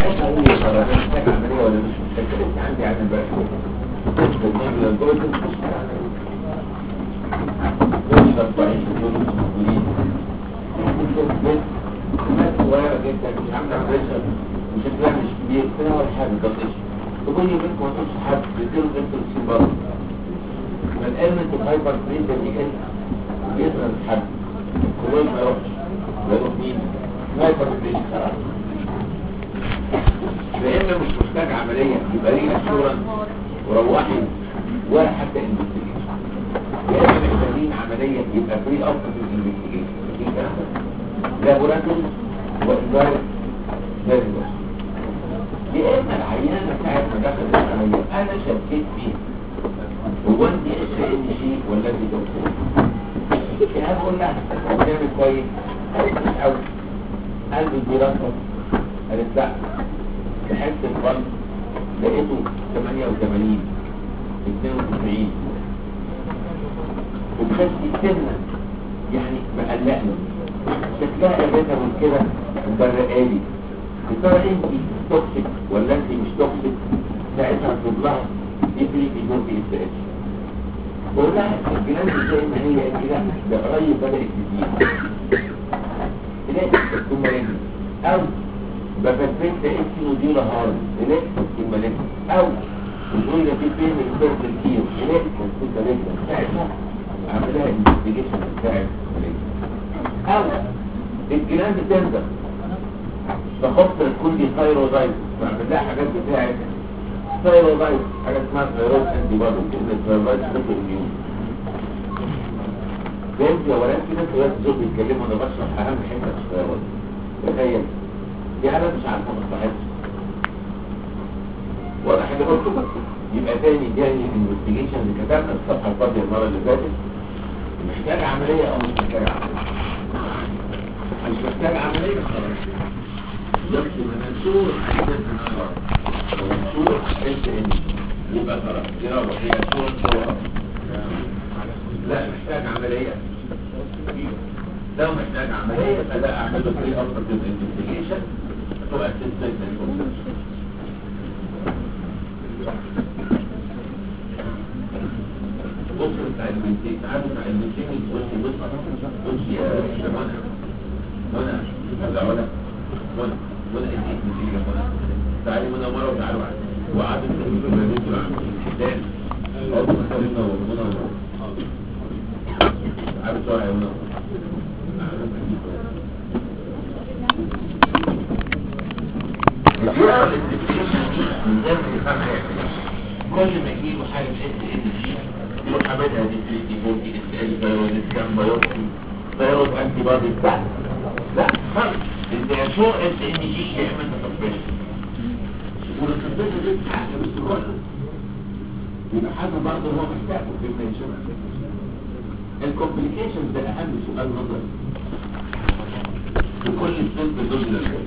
ساعتها هو يقرر محتاج عمليه ولا مش محتاج. انت عندي عدم بقى النمل الجويتر مش محتاج عمليه. مش طبيعي دول موجودين. كميات صغيره جدا مش عامله عمليه وشكلها مش كبير كده ولا حاجه بسيطه. وبيني وبينكم ما تقولش حد بيديله انترسين برضه. فالالمنت الهايبر بريشر يقل يظهر الحد كلهم ما يروحش يروح مين؟ هايبر بريشر خلاص. فإما مش محتاج عملية يبقى ليه أشورا وروحي ولا حتى انفستيجيشن. يا إما محتاجين عملية يبقى فري أوت في الانفستيجيشن. في كلام لابوراتوري وإدارة دارجة. يا إما العيانة ساعة ما دخلت العملية أنا شكيت فيه هو أنت إيش شيء ولا أنت دكتور؟ يعني هقول لها بتعمل كويس قالت مش قوي قلب الدراسة قالت لا بحس القلب لقيته 88 92 وبحس السنة يعني مقلقني شكلها قريتها من كده مبرقالي يا ترى انت توكسيك ولا انت مش توكسيك ساعتها هتطلب لها يفرق يدور في اس بقول لها الجنان زي ما هي كده ده قريب بدأت تزيد تلاقي ثم رجل او بفتفت لقيت في مديرة هارد تلاقي ثم رجل او بتقول لك في فين الكورت الكير تلاقي ثم رجل ساعتها اعملها انفستيجيشن بتاعت او الجنان بتنزل فخطر كل ثايرويد بعمل لها حاجات بتاعت ثايرويد حاجه اسمها ثايرويد انتي بودي كلمه ثايرويد سوبر اميون فهمت يا ولاد في ناس دلوقتي زوج بيتكلموا انا بشرح اهم حته في الثايرويد تخيل دي انا مش عارفه مصلحتها ولا حاجه برضه يبقى تاني انفستيجيشن اللي كتبنا الصفحه الفاضيه المره اللي فاتت محتاج عمليه او مش محتاج عمليه مش محتاج عمليه خلاص يكتب منشور عايزة منشور انت يبقى خلاص يلا هي صورة لا محتاج عملية لو محتاج عملية فلا اعمله في افضل انفستيجيشن تبقى تستيقظ الكونسبشن بصر بتاع المنتين تعالوا بتاع المنتين بص يا شباب ولا ولا انت نتيجة ولا تعالي منا مرة وتعالوا عادي وعادوا في المدينة العامة الحدان أوضو مختلفنا ومنا تعالوا سواء يا منا الجرعة الاستفسيشن دي من غير ما يفهم هيعمل كل ما يجيبوا حاجة اس يروح عملها دي 34 اس ال فيروز كام بايوبسي فيروز انتي بادي بتاعت لا خالص الدياشور اس ان جي يعمل تطبيق والتطبيق دي حاجه بالسهوله يبقى حاجه برضه هو محتاجه في الدياشور الكومبليكيشنز ده اهم سؤال نظري في كل السلب دول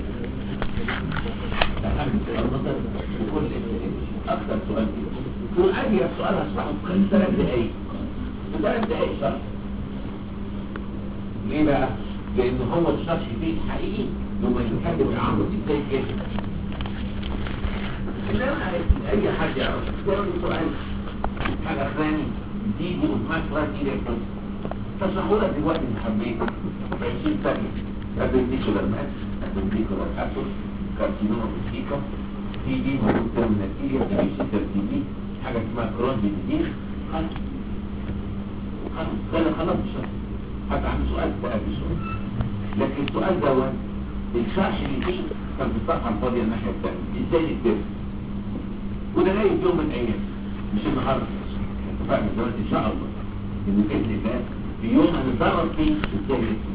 اهم سؤال نظري في كل اكثر سؤال تقول عادي السؤال هشرحه في خلال 3 دقايق في 3 دقايق شرح ليه بقى؟ لان هو الشرح فيه الحقيقي لما يتكلم عنه ازاي كده انما اي حد يعرف يقول سؤال حاجه ثاني دي اسمها سؤال دي لكن تشرحوا لك دلوقتي اللي حبيت 20 ثانيه ابنديكولار ماس ابنديكولار ابسس كارسينوما فيسيكا تي دي موجود ترميناتيريا تي دي حاجه اسمها كرون ديزيز خلاص الشرح حتى عن سؤال بقى بسؤال لكن السؤال دوت الشرح اللي فيه كان في الصفحه الفاضيه الناحيه الثانيه ازاي نكتب وده جاي في يوم من الايام مش النهارده اتفقنا دلوقتي ان شاء الله ان باذن الله في يوم هنتدرب فيه ازاي نكتب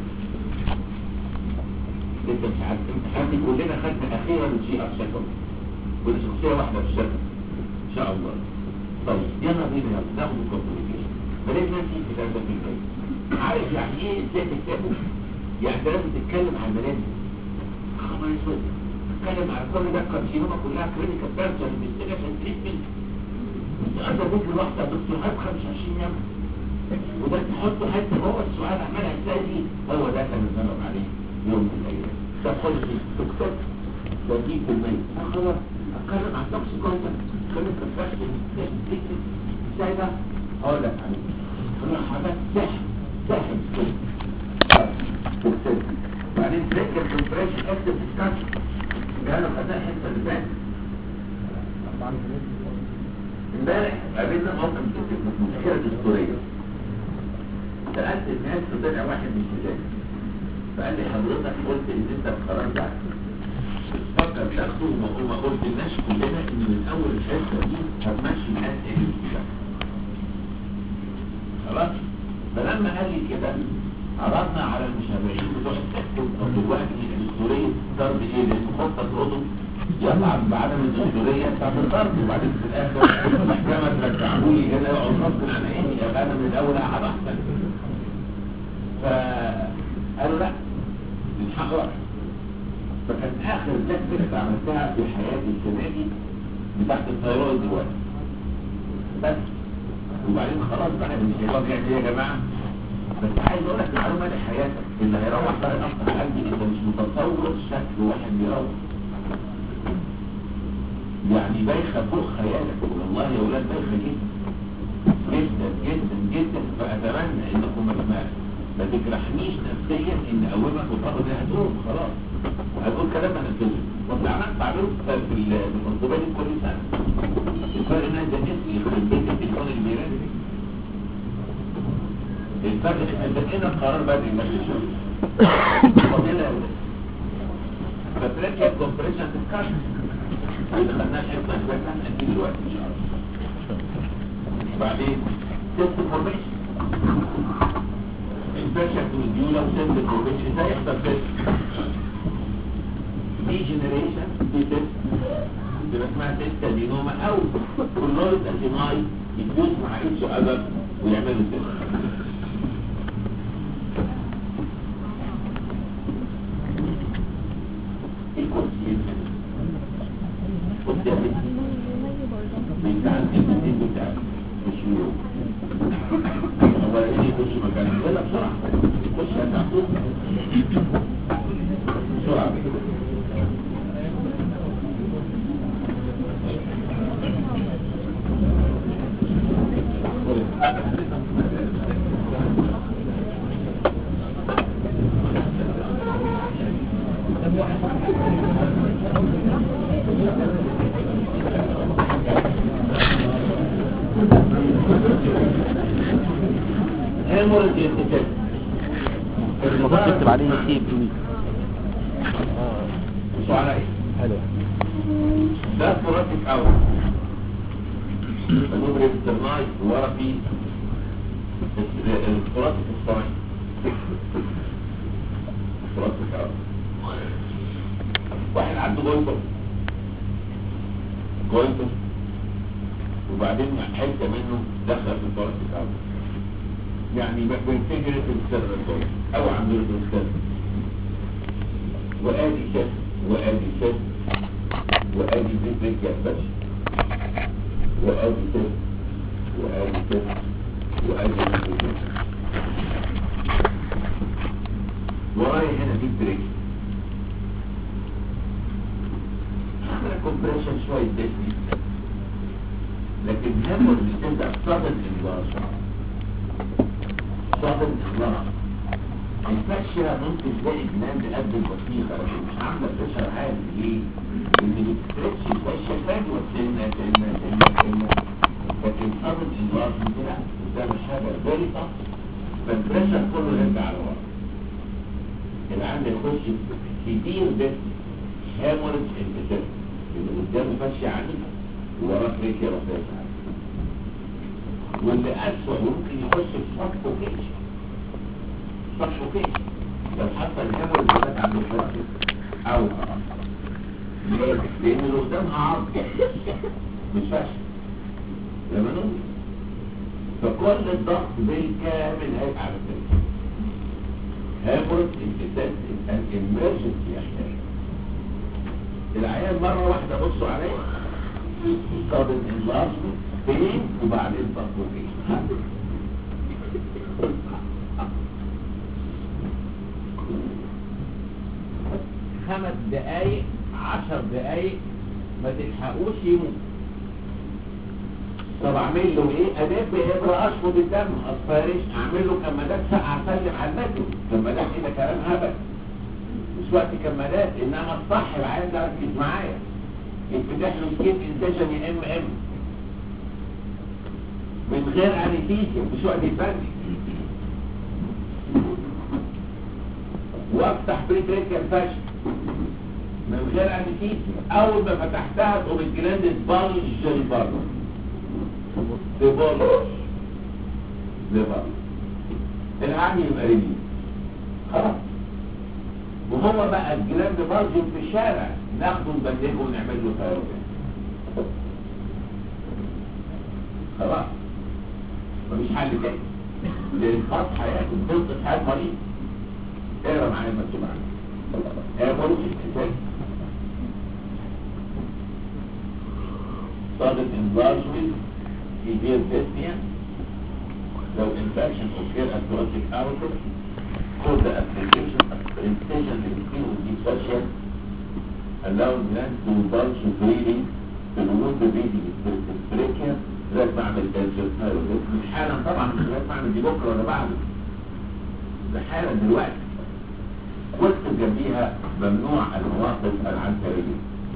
لسه مش عارف امتحاناتي كلنا خدنا اخيرا الجي ار شكل ودي شخصيه واحده في الشكل ان شاء الله طيب يلا بينا ناخد الكومبليكيشن بلاش ننسي في ده في البيت عارف يعني ايه ازاي تكتبه يعني انت لازم تتكلم عن الملازم خبر اسود تتكلم عن كل ده الكارسينوما كلها كلينيكال بيرسون انفستيجيشن تريتمنت السؤال ده ممكن واحده دكتور هات 25 يوم وده تحطه حته هو السؤال عمال ازاي هو ده كان بنضرب عليه يوم من الايام ده خالص تكتب 30% خلاص اتكلم عن توكسيك كونتنت خليك تفكر ازاي ده هقول لك عليه كلها حاجات سحب بعدين تذكر كومبريشن اكتف ديسكشن قالوا خدنا الحته اللي فاتت امبارح قابلنا موقف مشكله دستوريه سالت الناس وطلع واحد مش مذاكر فقال لي حضرتك قلت ان انت القرار ده فكر تاخده وما قلتلناش كلنا ان من اول الحصه دي هتمشي الناس ايه كده خلاص فلما قال لي كده عرضنا على المشابهين بتوع التكتب او دلوقتي الدستوريه ضرب ايه لان خطه الرضم يطعن بعدم الدستوريه بتاعت الضرب وبعدين في الاخر المحكمه ترجعوا لي هنا يقعد غصب عن عيني يبقى انا من الاول اقعد احسن فقالوا لا من حق راح فكان اخر تكتب عملتها في حياتي السنه دي بتاعت الثيرويد دلوقتي بس وبعدين خلاص بقى الشباب يعني ايه يا جماعه بس عايز اقول لك معلومه لحياتك اللي هيروح بقى الاخر قلبي انت مش متصور شكل واحد بيروح يعني بايخه فوق خيالك والله يا ولاد بايخه جدا جدا جدا جدا فاتمنى انكم ما تجرحنيش نفسيا ان اقومك وتاخد انها هتقوم خلاص وهتقول كلام انا كده وانت عملت تعمله في المنظومه دي كل سنه الفرق ان انت اسمي يخرب بيت التليفون اللي بيرن الفرق ان بدأنا القرار بدري ما تشوف فضيلة يا ولاد فتركيا كومبريشن ديسكشن اللي خدناش حفظة شبكنا هنأتي دلوقتي ان شاء الله وبعدين سيست فورميشن انفكشن توديولا وسيست فورميشن ازاي يحصل سيست دي جنريشن دي سيست تبقى اسمها سيست ادينوما او كلوريد اديناي يفوز مع اتش اذر ويعملوا سيست المفروض تكتب عليه نسيب سؤال ايه؟ حلو ده ثوراتيك اوت المبرد الترناي ورا فيه الثوراتيك الصنعي ثوراتيك اوت واحد عنده جوينتر وبعدين حته منه دخل في الثوراتيك اوت يعني بينتجرت السيرفر او عند الانسان وادي شد وادي شد وادي بريك يا وادي شد وادي شد وادي بريك ورايا هنا في بريك عمل كومبريشن شويه ديسني لكن هم اللي تبدا صدد الانباشر صادم إخلاق الفاشية ممكن تلاقي جنان بقد البطيخة لكن مش عاملة بريشر عالي ليه؟ لأن بتستريتش الفاشية فجوة سنة لكن صادم إخلاق ممكن لا قدام الحاجة فيري طف فالبريشر كله يرجع على ورا العند يخش كتير بس هامورج انتساب اللي قدامه فاشية عنيفة وورا فريكيا رفاية عنيفة واللي أسوأ ممكن يخش في سفوكيشن لو حصل الهامور اللي عند الفرق او ليه؟ لان اللي قدامها عرض مش فاشل لما نقول فكل الضغط بالكامل هيبقى على الفرق هامور انتساب الامرجنسي يحتاج العيان مرة واحدة بصوا عليه صادم انلارجمنت فين وبعدين سفوكيشن 5 دقايق 10 دقايق ما تلحقوش يموت. طب اعمل له ايه؟ ادب ابره اشفط الدم اصفرش، اعمل له كمادات ساقعه اسلم على المتن. كمادات ايه ده؟ كلام هبل، مش وقت كمادات. انما الصح العيان ده ركز معايا، يتفتح له سكيب انسيشن يا ام من غير انستيزيا، مش وقت يتبني. وافتح بريتريكال فاشل من غير انستيزيا. اول ما فتحتها تقوم الجلاند تبلج لبره، تبلج لبره، العين يبقى رجلي خلاص. وهو بقى الجلاند بلج في الشارع، ناخده نبلغه ونعمل له ثيرويد خلاص، مفيش حل تاني. للخط هياخد فرصة حياة مريض. اقرا معايا المكتوب عنه. بروح الكتاب صادق enlargement severe dyspnea لو infection occur at thoracic outlet for the application of incision between the fascia allow gland to bulge freely to remove the breathing trachea. لازم اعمل تنسيق مش حالا طبعا، مش لازم اعمل دي بكره ولا بعده، ده حالا دلوقتي. واكتب جنبيها ممنوع المواقف العنتريه.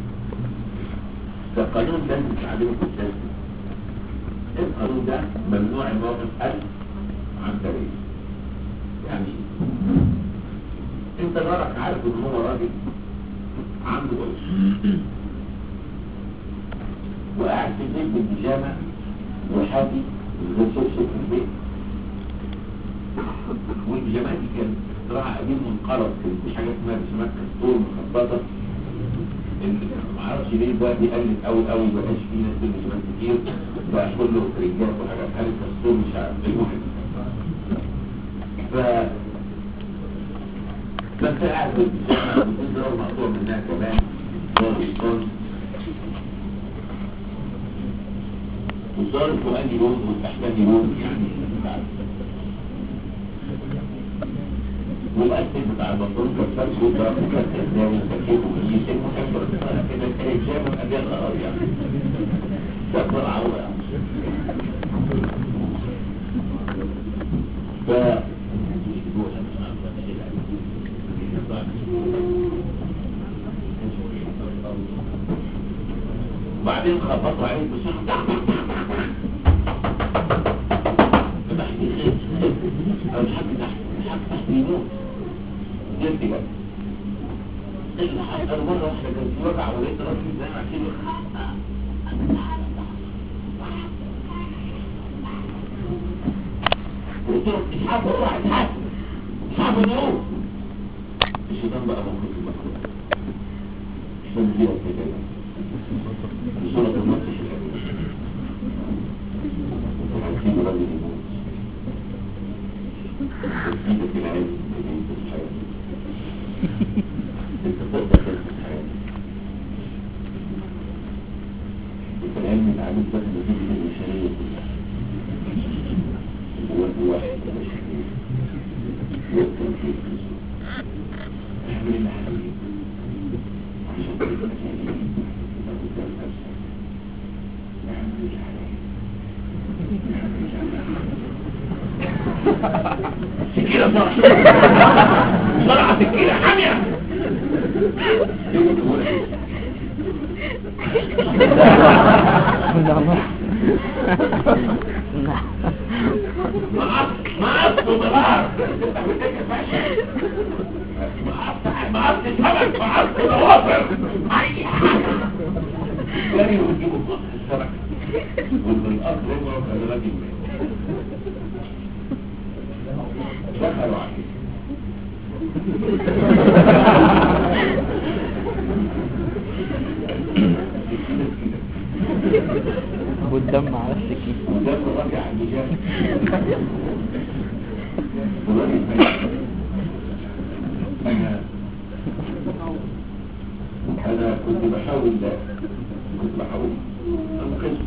ده قانون لازم تعلمه في السيستم. القانون ده ممنوع المواقف العنتريه. يعني انت جارك عارف ان هو راجل عنده قرش وقاعد في البيت بالبيجامه وحافي غير شبشب في البيت، والبيجامات دي كانت اختراع قديم منقرض، كان مفيش حاجه اسمها بيجامات كستور مخبطه. معرفش ليه بقى دي قلت قوي قوي، مبقاش فيه ناس بيجامات كتير، بقى كله رجال وحاجات قالت كستور مش عارف المهم. فانت قاعد بالبيجامه وبتضرب مقطوع منها كمان وصارت وأني لون والتحتاني لون يعني والأسل بتاع البطرون كالفرس وده وكانت إزاي وكانت وكيسين وكانت رسالة كده كانت جامل أبيض الأرض يعني سأكبر عورة يعني وبعدين خبطوا عليه بسرعة فتحت الخيط او الحق تحت يموت جلد بقى. اللي حصل مرة واحدة كان في وجع ولقيت راسي زي ما كده قلت له اسحبوا روح اسحبوا نقوم. الشيطان بقى موقف المخلوق عشان فيها كده بصورة المسيح الأبيض وحسين راجل يموت وفيدك العالم اللي انت في حياتك انت تقدر تنسى حياتك انت العلم العالم ده نتيجة البشرية كلها هو الواحد البشرية والتنفيذ اعمل اللي حبيبي عشان تبقى جميل سكينة بسرعة سكينة حامية معص وضرار معص سمك معص ضوافر اي حاجة جري وتجيبوا السمك والأرض رجعوا كذلك دخلوا عليه والدم على السكين والدم راجع على الجهاز انا كنت بحاول انقذ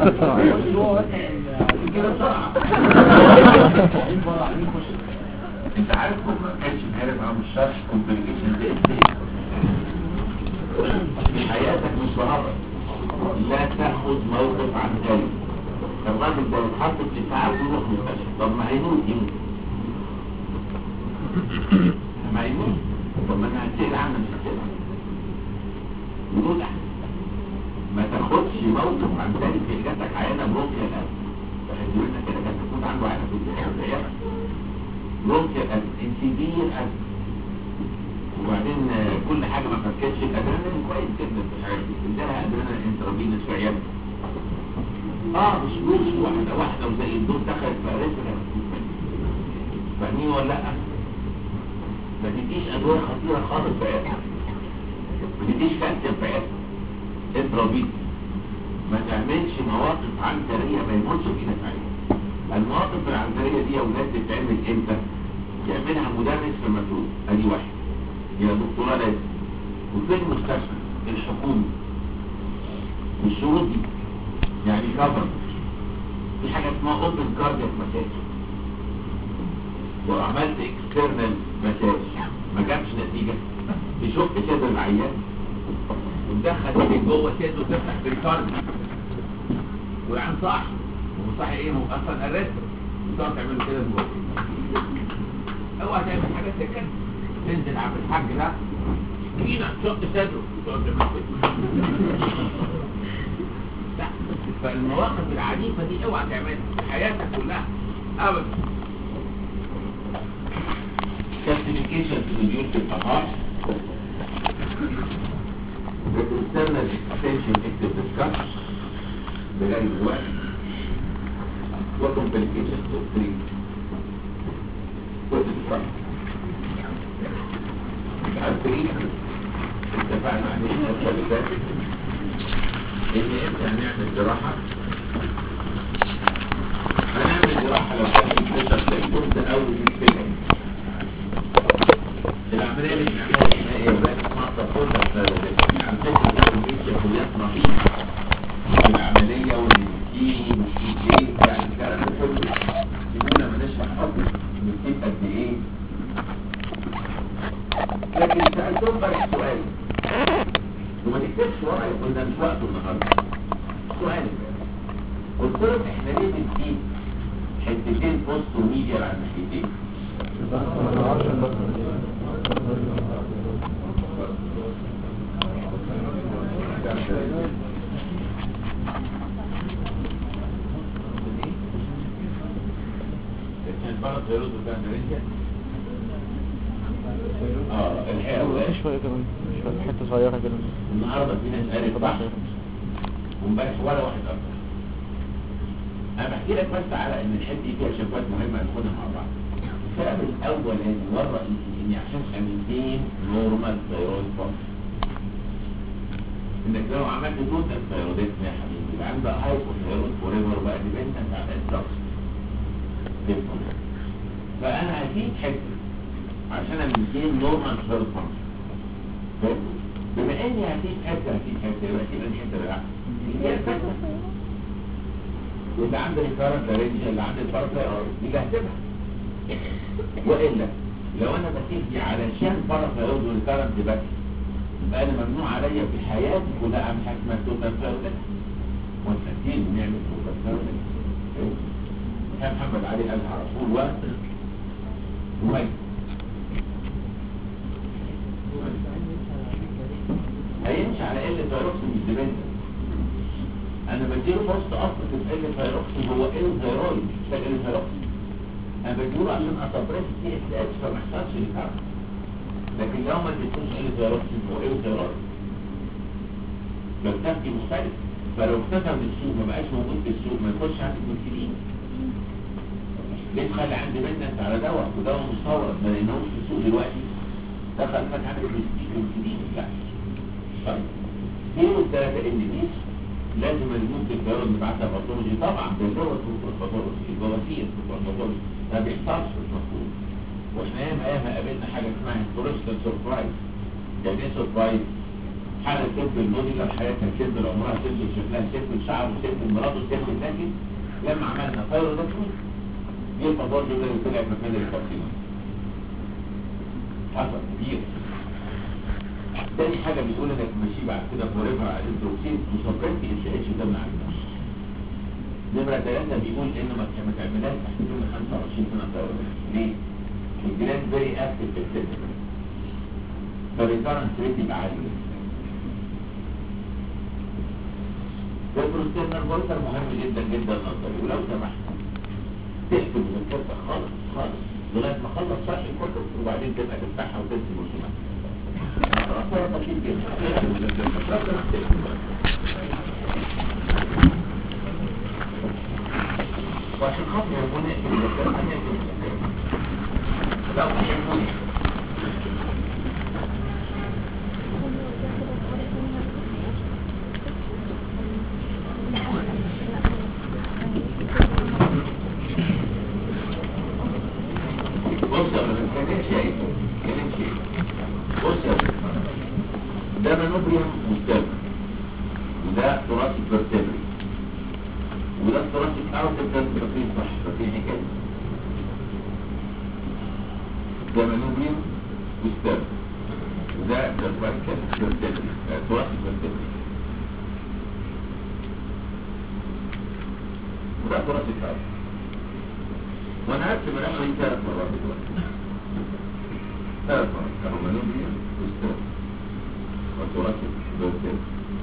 كده بسرعة انت عارف هم ما كانش عارف عن الشرح كومبليكيشن دي في حياتك مش بهرب، لا تاخد موقف عن ذلك. الراجل ده يتحط في ساعة ويروح مستشفى، طب ما هيموت ما يموت، طب ما انا هتسأل عنه مش هتسأل يموت احسن. ما تاخدش موقف عن ذلك في جاتك عيانة بروكيا الأسف، فهدولنا كده كانت تكون عنده عيانة في الزيارة بروكيا الأسف انسيبير أسف، وبعدين كل حاجة ما فكتش الأدرينالين كويس جدا في الحاجات دي، ادالها أدرينالين انترافينوس في عيادة مش واحدة وزي الدور دخلت في أريثميا، فاهمين ولا لأ؟ ما تديش أدوية خطيرة خالص في عيادة، ما تديش كالسيوم في عيادة انترافينوس، ما تعملش مواقف عنترية ما يموتش فينا في عيادة. المواقف العنترية دي يا ولاد تتعمل امتى؟ يعملها مدرس في المفروض، ادي واحد يا دكتورة لازم، وفي المستشفى الحكومي والشروط دي يعني كفر. في حاجة اسمها اوبن كاردياك مساج، وعملت اكسترنال مساج ما جابش نتيجة، تشق صدر العيان وتدخل ايدك جوه صدره وتفتح بالكارديو والعين صاحي وصاحي ايه؟ هو اصلا الرسم وتقعد تعمل كده جوه. اوعى تعمل حاجات زي كده، تنزل على الحاج ده كده تشق صدره وتقعد تعمل كده. لا، فالمواقف العنيفة دي اوعى تعملها في حياتك كلها ابدا. كالسيفيكيشن تريديوس الفهار، external extension active discuss بغير الوقت، وكومبليكيشن تريد وتتفرق. عارفين اتفقنا عليه الفترة اللي فاتت ان امتى هنعمل جراحة. هنعمل جراحة لو كان في بريشر تكون اول الفكرة. العملية اللي بنعملها هنا ايه بقى؟ اسمها تفضل عن فكرة الكمبيوتر كليات نظيفة. العملية والمسكين والمسكين يعني الكلام ده كله سيبونا ما نشرح اصلا بنسيب قد ايه. لكن سألتهم بقى سؤال وما تكتبش ورقة، يقول ده مش وقته النهارده. سؤال قلت لهم احنا ليه بنسيب حتتين بوست وميديا على الناحيتين؟ الحقيقة شوية كمان، شوية حتة صغيرة كده. النهاردة في ناس قالت صح ومبارح ولا واحد أكتر. أنا بحكي لك بس على إن الحتة دي فيها شفوات مهمة ناخدها مع بعض. السبب الأولاني والرئيسي إني عشان أمنتين نورمال ثايرويد فانكشن. إنك لو عملت توتال ثايرويدزم يا حبيبي يبقى عندك هايبوثايرويد فوريفر بقى ديبندنت على الدكس. فأنا هسيب حتة عشان أمنتين نورمال ثايرويد فانكشن. بما إني هسيب حتة يبقى هسيب الحتة بالعكس. هي الفكرة. واللي عنده الكارنت رينج اللي عنده البارثايرويد دي اللي هسيبها. وإلا لو أنا بسيب دي علشان بارثايرويد والكارنت بس يبقى أنا ممنوع عليا في حياتي كلها أعمل حاجة اسمها توتال ثايرويد والتسجيل بنعمل توتال ثايرويد. كان محمد علي قالها على طول وميت هيمشي على قلة ثايروكسين مش ديبندنت. انا بديله فرصة اصلا في قلة ثايروكسين هو ايه الثايرويد مش محتاج قلة ثايروكسين. انا بديله عشان اسبريس تي اس اتش فما يحصلش الكارت. لكن لو ما اديتوش قلة ثايروكسين هو ايه الثايرويد؟ لو تفكي مختلف. فلو اختفى من السوق ما بقاش موجود في السوق ما يخش عندك مكتلين. ليه تخلي عندي بنت على دواء ودواء مستورد ما لقيناهوش في السوق دلوقتي دخل فات عندك مكتلين؟ لا. طيب دي والثلاثة ان دي لازم المنتج الثيرويد نبعتها باثولوجي طبعا باللغه الباثولوجي الجواسيس الباثولوجي ما بيحصلش في المفروض. واحنا ياما قابلنا حاجه اسمها هيستوريكال سربرايز. يعني ايه سربرايز؟ حاله سب النودي لو حياتها سب عمرها سب شكلها سب شعره سب مراته سب لكن لما عملنا ثيرويدكتومي دي الباثولوجي اللي طلع مكان الكارسينوم حصل كتير. تاني حاجة بيقول انك ماشي بعد كده فوريفر على الدروكسين وسبرنتي اس اتش ده من عندك. نمرة 3 بيقول انه ما تعملهاش تحت سن 25 سنة طويلة. ليه؟ الجلاند فيري اكتف في السيستم. فالريكارنس ريت يبقى عالي. البروستيرنال بويتر مهم جدا جدا نظري، ولو سمحت تقفل مذكرتك خالص خالص لغاية ما اخلص شرح الكتب وبعدين تبقى تفتحها وترسم رسومات. خلاص بسيط جدا. وعشان خاطر يكون يقفل مذكرتك يقفل مذكرتك. لو تحبوني ده منوبريوم مستمر، وده ثوراسيك فيرتبري، وده ثوراسيك اوتر فاكرين صح؟ فاكرين حكايه؟ ده منوبريوم مستمر، وده سيرفايكال فيرتبري، ثوراسيك فيرتبري، وده ثوراسيك اوتر. وانا هرسم الرسمه دي 3 مرات دلوقتي. 3 مرات كانوا منوبريوم مستمر وثوراسيك فيرتبري.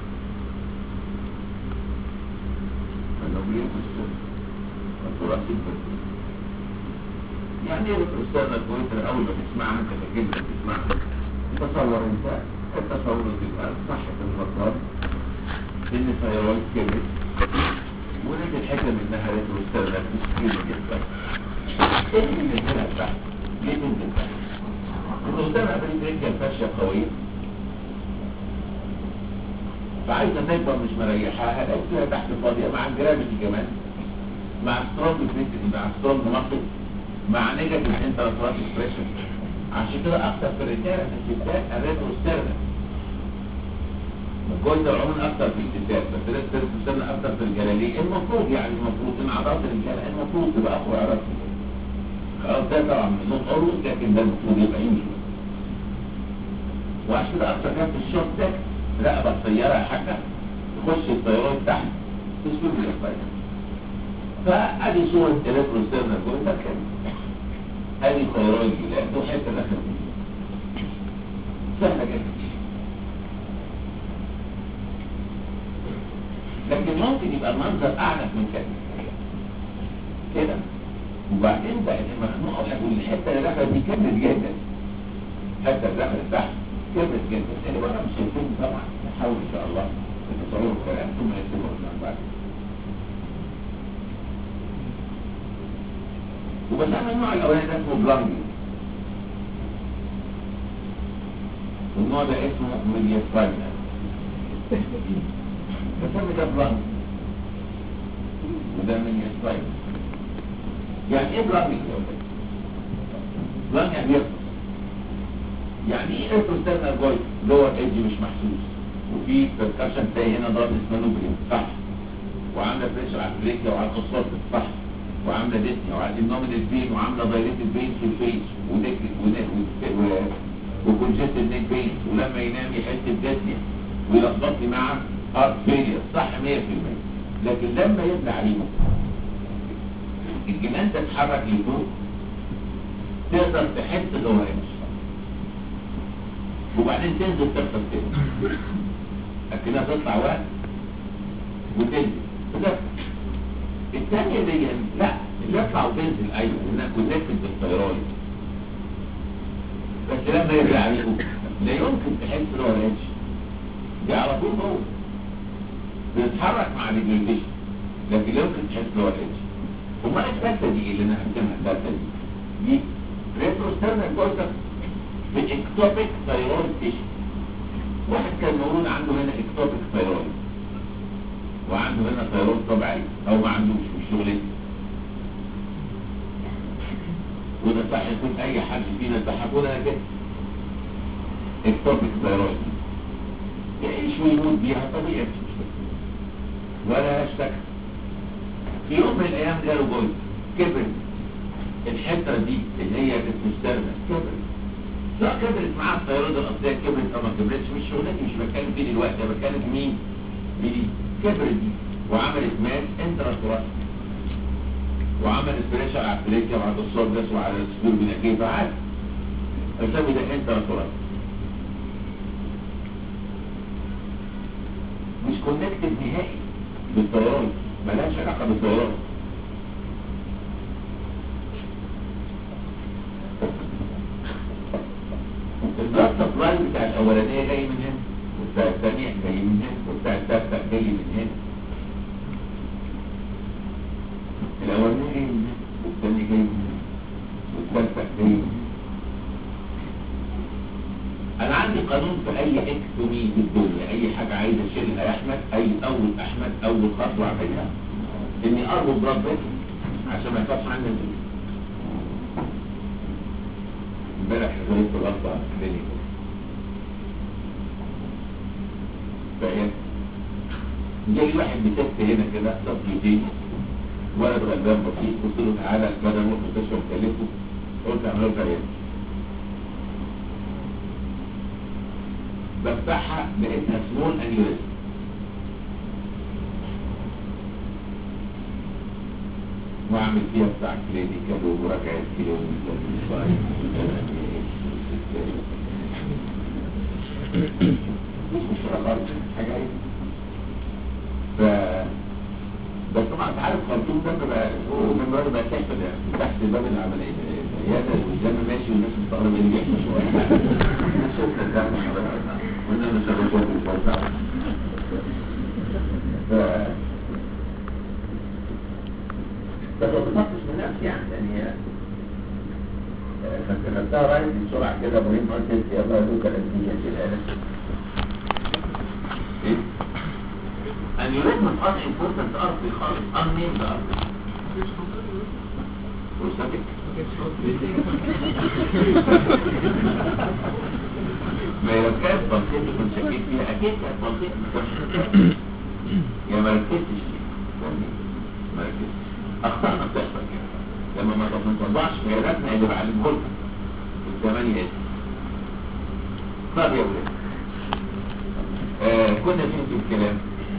منوبريوم مستمر وثوراسيك فيرتبري. يعني ايه البروستيرنال بويتر؟ اول ما تسمعها انت كلمه تسمعها تصور انت التصور تبقى صحة المطار ان الثيرويد كبرت ونجد الحكم انها البروستيرنال مسكينه جدا. ايه اللي بينزلها تحت؟ ليه بينزل تحت؟ البروستيرنال بريتريكال فاشيه قويه فعايزه تكبر مش مريحاها، لقيتها تحت فاضيه مع الجرافيتي كمان، مع سترونج بريتري، مع سترونج ماسل، مع نيجاتيف انتراتراتيك بريشر. عشان كده اكتر في الرجاله في الستات الريتروستيرنال. الجويتر عموما اكتر في الستات، بس الريتروستيرنال اكتر في الرجاله. ليه؟ المفروض يعني المفروض ان عضلات الرجاله المفروض تبقى اقوى عضلات. خلاص ده طبعا من نوع عروض، لكن ده المفروض يبقى يمشي. وعشان كده اكتر كان في الشورت تاك رقبه قصيره يا حاجه تخش الثيرويد تحت تسوي بالاسبايك. فادي صوره الريتروستيرنال جويتر كده. هذه الثيرويد جلاند وحته داخل فيه. سهله جدا. لكن ممكن يبقى المنظر اعنف من كده. كده. وبعدين بقت المخنوقه والحته اللي داخله دي كبرت جدا. الحته اللي داخله تحت كبرت جدا. اللي بقى مش شايفين طبعا نحاول ان شاء الله تتصوروا الكلام ثم نكتبه لنا بعد. وبسمي النوع الاولاني ده اسمه بلانجي، والنوع ده اسمه ميدياستراينال. بسمي ده بلانجي وده ميدياستراينال. يعني ايه بلانجي يا ولاد؟ بلانجي يعني يفصل. يعني ايه ريتروستيرنال جويتر؟ لور ايدج مش محسوس، وفي بركشن تلاقي هنا ضغط اسمه نوبريوم صح، وعامله بريشر على الفليكيا وعلى القصات صح، وعامله ديسني وعامله النومينال بين وعامله دايريتد بين في الفيس وكونجستد نيك بين، ولما ينام يحس بديسنيا ويلخبط لي مع هارت فيلير صح 100%. لكن لما يبلع عليهم الجنان تتحرك لفوق تقدر تحس الأورانج وبعدين تنزل تفصل تاني، لكنها تطلع وقت وتنزل بس. الثانية دي لا اللي يطلع وتنزل ايوه انها كونكتد بالثيرويد، بس لما يرجع عليكم لا يمكن تحس ان هو راتش دي على طول هو بيتحرك مع الريجوليشن، لكن لا يمكن تحس ان هو راتش. وما الثالثة دي اللي انا هكتبها الثالثة دي ريتروستيرنال جويتر باكتوبيك ثيرويد تيشن. واحد كان مولود عنده هنا اكتوبيك ثيرويد وعنده هنا ثيرويد طبيعي او ما عندوش مش شغلته، وده صح يكون اي حد فينا تحكونا كده اكتوبيك ثيرويد يعيش ويموت بيها طبيعي ولا يشتكى. في يوم من الايام جاله جويتر كبر الحته دي اللي هي الريتروستيرنال كبر لا كبرت معاه الثيرويد الاصليه، كبرت او ما كبرتش مش شغلتي، مش بتكلم فيه دلوقتي، انا بتكلم مين؟ دي كبرت دي وعملت ماس انتراسورال وعملت بريشر على البليكيا وعلى الصودس وعلى السبير بناكيه فعاد اسمي ده انتراسورال مش كونكتد نهائي بالثيرويد، ملهاش علاقه بالثيرويد. البلاد سبلاي بتاع الاولانيه جاي من هنا وبتاع الثانيه جاي من هنا وبتاع الثالثه جاي من هنا. الاولانيه جاي من هنا والثانيه جاي من هنا والثالثه جاي من هنا. انا عندي قانون في اي اكتومي في الدنيا، اي حاجه عايز اشيلها يا احمد، اول خطوه اعملها اني اربط بلاد فيسل عشان ما يخافش عني الدنيا. امبارح غلطت غلطه كلينيك فاهم، جاي واحد بتست هنا كده تطبيقين ولد غلبان بسيط، قلت له تعالى بدل نروح مستشفى وكلفه، قلت اعمل له عيان بفتحها لقيتها سمول انيوريزم واعمل فيها بتاع كلينيكال ومراجعه كلينيكال مش مشكله خالص حاجه ايه. بس طبعا انت عارف خرطوم ده بقى من بره بقى تحت تحت باب العمليه العياده والدم ماشي والناس مستغربه اللي بيحصل شويه شفنا الدم حضرتك قلنا مش هنشوف الفرصه بس ما بتحطش من نفسي يعني خدتها رايح بسرعه كده ابراهيم قلت يلا يا دوكا الانتيجه كده ايه اليوريثم از امبورتنت ارتري خالص unnamed artery بروستاتيك ما لو كانت بلطية كنت شكيت فيها اكيد كانت بلطية يا ما ركزتش ما ركزتش اخطأنا بتحصل كده لما ما تنطبعش خياراتنا اللي بعد الجولة الثمانية طب يا ولد كنا فين في الكلام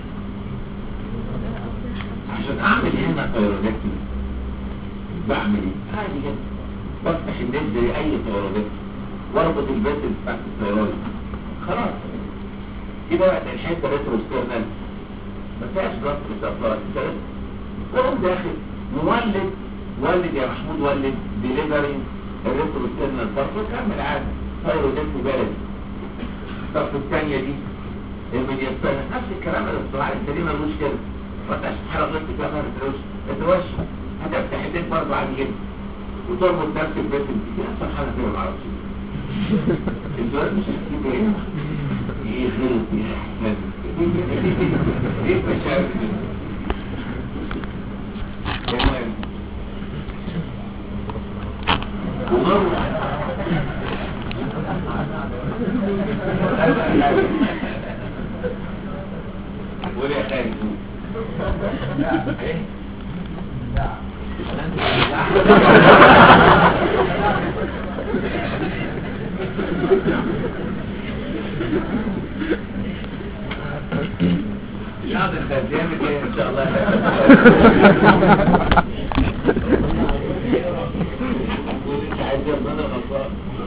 عشان اعمل هنا ثيرودكتومي بعمل ايه؟ عادي جدا بفتح النت زي اي ثيرودكتومي واربط الباسل بتاعت الثيرويد خلاص كده بقت الحته ريتروستيرنال ما فيهاش بلاس ريسبتور وقوم داخل ولد يا محمود ولد ديليفرنج الريتروستيرنال برضه كمل عادي ثيرودكتومي بلدي. طب في الثانيه دي الميدياستاين نفس الكلام الاصطلاحي السليم ملوش كده فتحت حاله غلط كده ما تتروش هتفتح ايديك برضه عادي جدا وتربط نفس البيت دي نفس الحاله كده ما اعرفش الدول مش هتجيب ايه ايه غلط يا احمد ايه مشاعر المهم ومره قول يا خالد ايه هذا الترجمة جاي ان شاء الله عايز يضمن غلطان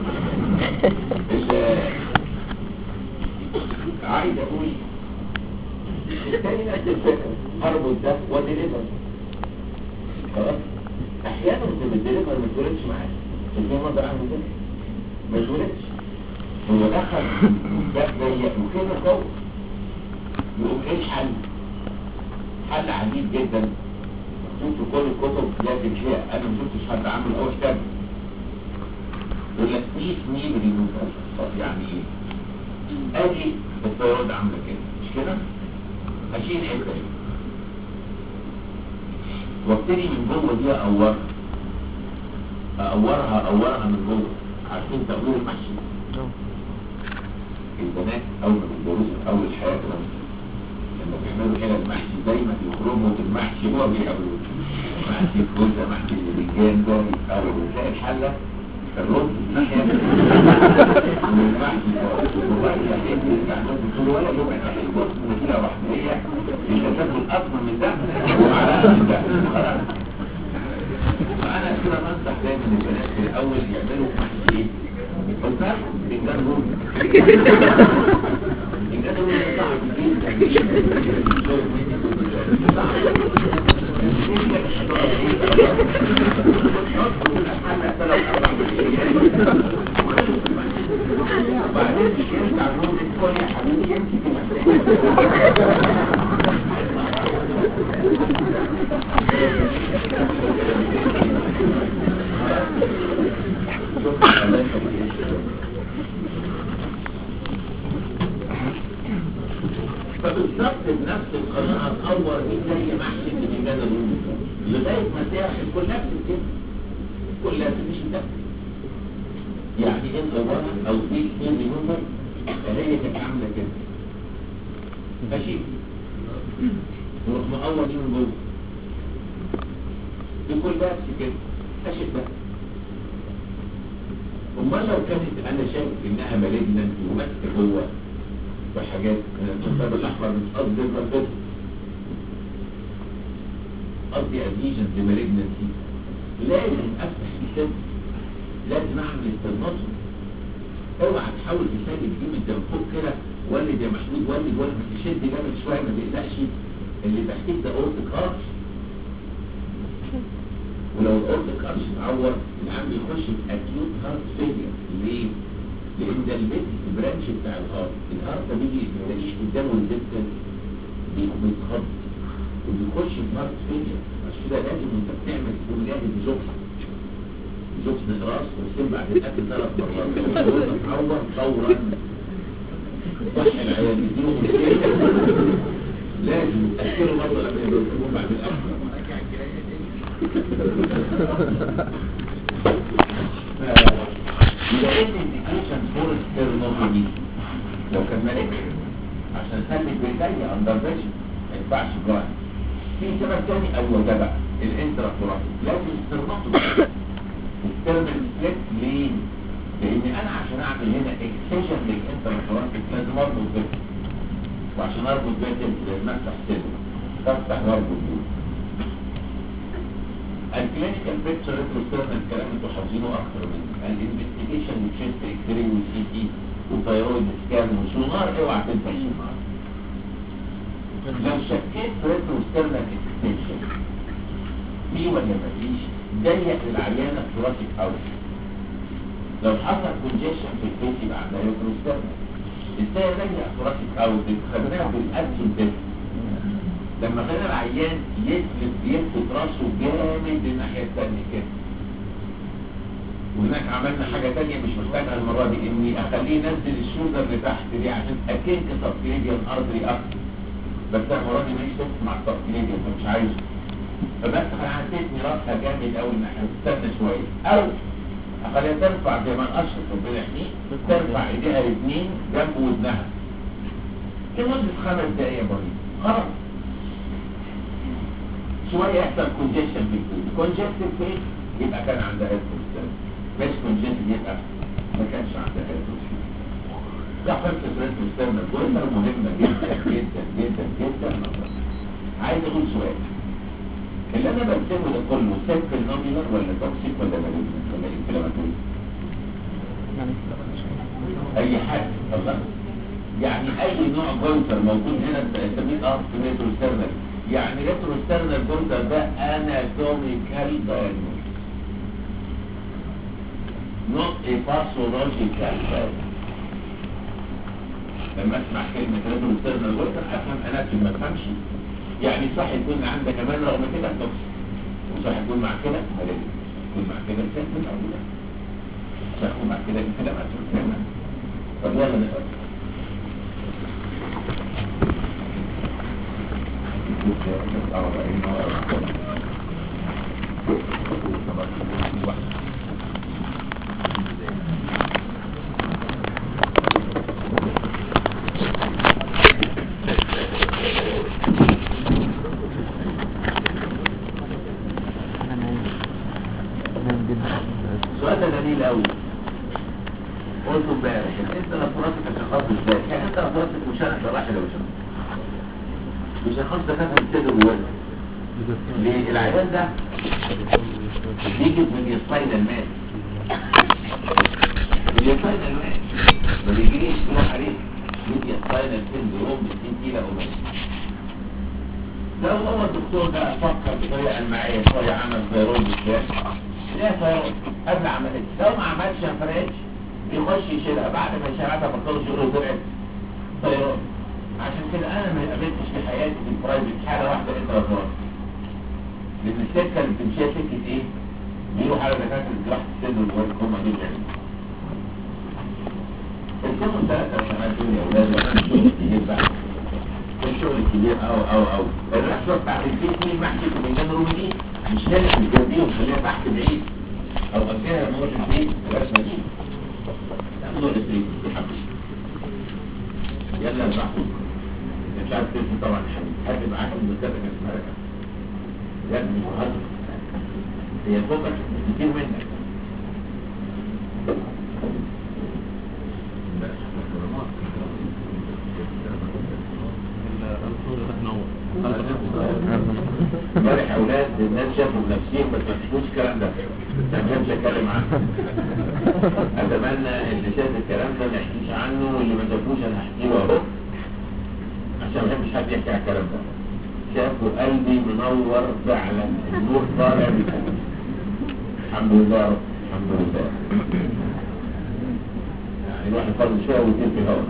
عايز اقول الثاني نفس الفكرة اربط ده وديليفر خلاص احيانا انت بالديليفر ما تولدش معاك الجيم ده عامل كده ما تولدش هو دخل ده ضيق وكده قوي يقوم ايه الحل؟ حل عجيب جدا مكتوب في كل الكتب لكن شيء انا ما شفتش حد عامل اول كتاب يقول لك بيس ميل ريموفر. طب يعني ايه؟ اجي الثيرويد عامله كده مش كده؟ اشيل الحته دي وابتدي من جوه دي اقورها من جوه. عارفين تقوير المحشي؟ البنات اول ما بيتجوزوا اول حياتهم لما بيعملوا كده المحشي دايما يخرجوا بالمحشي هو بيعملوه محشي الكوسه محشي الرجال ده او تلاقي الحله الرز ناحية ولا يبعد عن البص وكده واحدة هي مش هتاكل أكبر من ده ومعلقة من ده خلاص. فأنا كده بنصح دايما البنات في الأول يعملوا محشي إيه؟ الفلفل بإنجان رومي إنجان رومي صعب جدا وبعدين يرجع الرومي تقول يا حبيبي يمسك فبالضبط بنفس القناعة تقور دي زي محشي الإنجان الرومي لغاية ما تاخد كل نفس كده كل نفس مش ده يعني انت ورا او دي اثنين منهم هي كانت عاملة كده ماشي نروح مقور دي من جوه دي كل نفس كده ماشي ده. امال لو كانت انا شايف انها مالجنت وماسكه جوه وحاجات الكتاب الاحمر مش قصدي الرفض قصدي اديجنت لمالجنسي لازم افتح الكتاب لازم اعمل استرناطه اوعى تحاول تساعد تجيب الدم فوق كده ولد يا محمود ولد ما تشد جامد شويه ما تقلقش اللي تحتيك ده اورت كارش ولو الاورت كارش اتعور العم يخش في اكيوت هارت فيلير ليه؟ لان ده البيت البرانش بتاع الهارت ده بيجي ما يلاقيش قدامه الدكتور بيتخض وبيخش في هارت فيلير عشان كده لازم انت بتعمل تكون جاهز جبن الراس وسيب بعد الاكل 3 مرات تتعور فورا صح العيال يديهم لازم تاكلوا برضه قبل ما يدخلوا بعد الاكل يبقى ايه الانديكيشن فور ستيرنوتومي لو كان مالك عشان خلي البريكاريا اندر فيجن ما ينفعش براين في سبب تاني ايوه ده بقى الانتراثوراسيك لازم ستيرنوتومي الترمل سليت ليه؟ لان انا عشان اعمل هنا اكسجن للانتراثوراسيك لازم اربط بيت وعشان اربط بيت لازم افتح سيل افتح واربط بيت. الكلينيكال بيكتشر ريتروستيرنال الكلام انتوا حافظينه اكتر منه الانفستيجيشن وتشيست اكس راي وسي تي وثايرويد سكان وسونار اوعى تنسى السونار. لو شكيت في ريتروستيرنال اكستنشن في ولا مفيش ضيق العيانه الثوراسيك اوت لو حصل كونجيشن في البيت يبقى عندها ريتروستيرنال ازاي ضيق الثوراسيك اوت خدناها بالاكشن تيست لما خلينا العيان يفلت راسه جامد للناحيه الثانيه كده وهناك عملنا حاجه ثانيه مش محتاجها المره دي اني اخليه ينزل الشولدر لتحت دي عشان اكيد سبكليفيان ارتري اكتر بس انا المره دي مش تفهم مع السبكليفيان فمش عايزه فبس حسيتني راسها جامد قوي الناحيه تستنى شويه او اخليها ترفع زي ما الاشرف ربنا يحميه ترفع ايديها الاثنين جنب ودنها لمده 5 دقائق بسيطه خلاص شويه يحصل كونجكشن في الفيل كونجكتيف فيل يبقى كان عندها هيدروستيرن مش كونجكتيف يبقى ما كانش عندها هيدروستيرن ده حته هيدروستيرن جوه مهمه جدا جدا جدا جدا عايز اقول سؤال اللي انا برسمه ده كله سيمبل نوبيلر ولا توكسيك ولا مالجنت ولا انفلاماتوري اي حاجه الله يعني اي نوع جويتر موجود هنا نسميه ريتروستيرنال يعني ريتروستيرنال جويتر ده اناتوميكال دايجنوز not a pathological diagnosis. لما اسمع كلمه ريتروستيرنال جويتر افهم اناتومي ما افهمش يعني صح يكون عندك كمان رغم كده توكسيك وصح يكون مع كده مالجنت يكون مع كده سيمبل او لا صح يكون مع كده انفلاماتوري تمام. طب يلا نقرا السؤال ده جميل قوي بيشخص ازاي؟ يعني انت دراسة مشاركة صلاح لو بيشخص دكاترة الصدر والورد. ليه؟ العيان ده بيجي من السباينال مان. السباينال مان ما بيجيش يروح عليه يجي السباينال سندروم ب 60 كيلو ومات. لو هو الدكتور ده فكر بطريقه المعيه شويه عمل فيروز ازاي؟ ليه فيروز؟ قبل عمليه لو ما عملش ما فرقتش بيخش يشيلها بعد ما يشيلها بطلوا يقولوا طلعت فيروز. عشان كده انا ما قابلتش في حياتي في البرايفت حاله واحده انترافيروس. لان السكه اللي بتمشيها سكه ايه؟ بيروح على دكاتره جراحه الصدر والورد هم دول يعني. الكتب ثلاثه كمان دول يا اولاد وانا شغل كبير بقى. الشغل الكبير او الرحله بتاعت الفيس مين محكي كوميدان رومي دي مش هنا في الجنبيهم خليها تحت بعيد او قدها لما نروح البيت الرسمه دي تاخدوا الاسريك دي حبيبي يلا يا صاحبي مش عارف تنسي طبعا حاجه معاك المدرسه كانت اسمها ركب يا ابني مهندس هي فوقك كتير منك امبارح اولاد الناس شافوا بنفسهم بس ما تحكوش الكلام ده ما كانش اتكلم عنه. اتمنى اللي شاف الكلام ده ما يحكيش عنه واللي ما شافوش انا هحكي له اهو عشان ما بحبش حد يحكي على الكلام ده. شافوا قلبي منور فعلا النور طالع بكم الحمد لله رب الحمد لله. يعني الواحد فرض شويه ويطير في الهواء.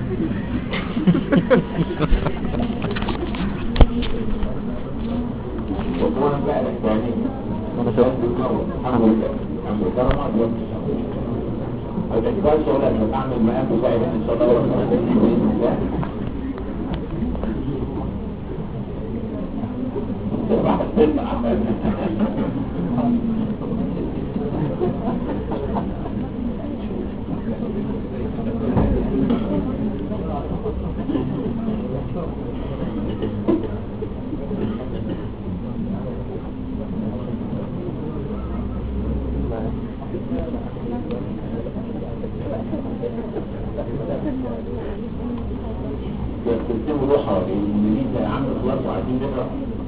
وطبعا بقى الاحتيانين انا شايف بالنور الحمد لله الحمد لله رمضان الوقت الإقبال شغلات هتعمل مقام بتاعي ان شاء الله ربنا بإذن الله راح تطلع ترسموا روحها الانجليزي يا عم خلاص وعايزين نقرا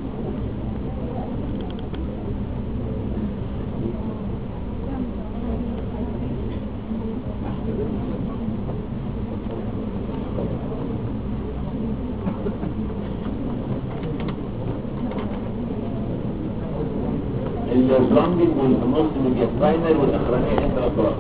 البلاندنج والنص ميدياسباينال والاخرانيه انت خلاص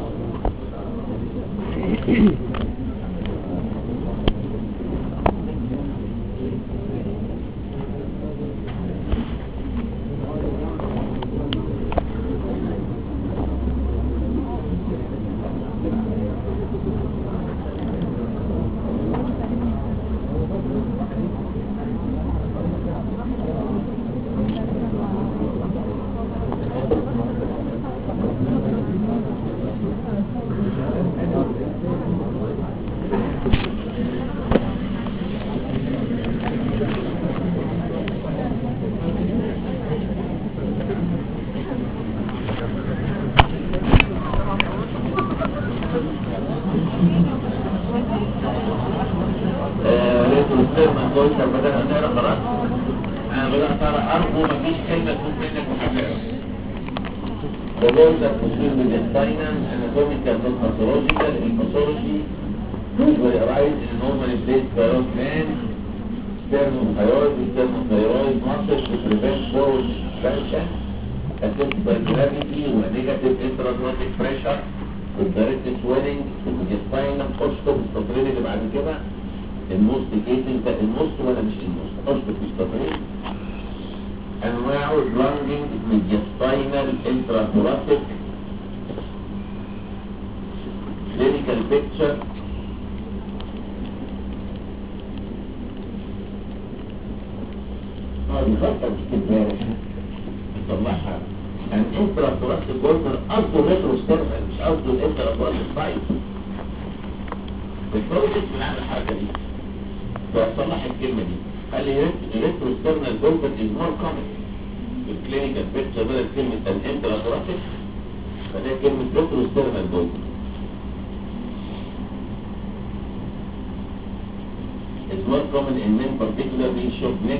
is more common in men, particularly short neck.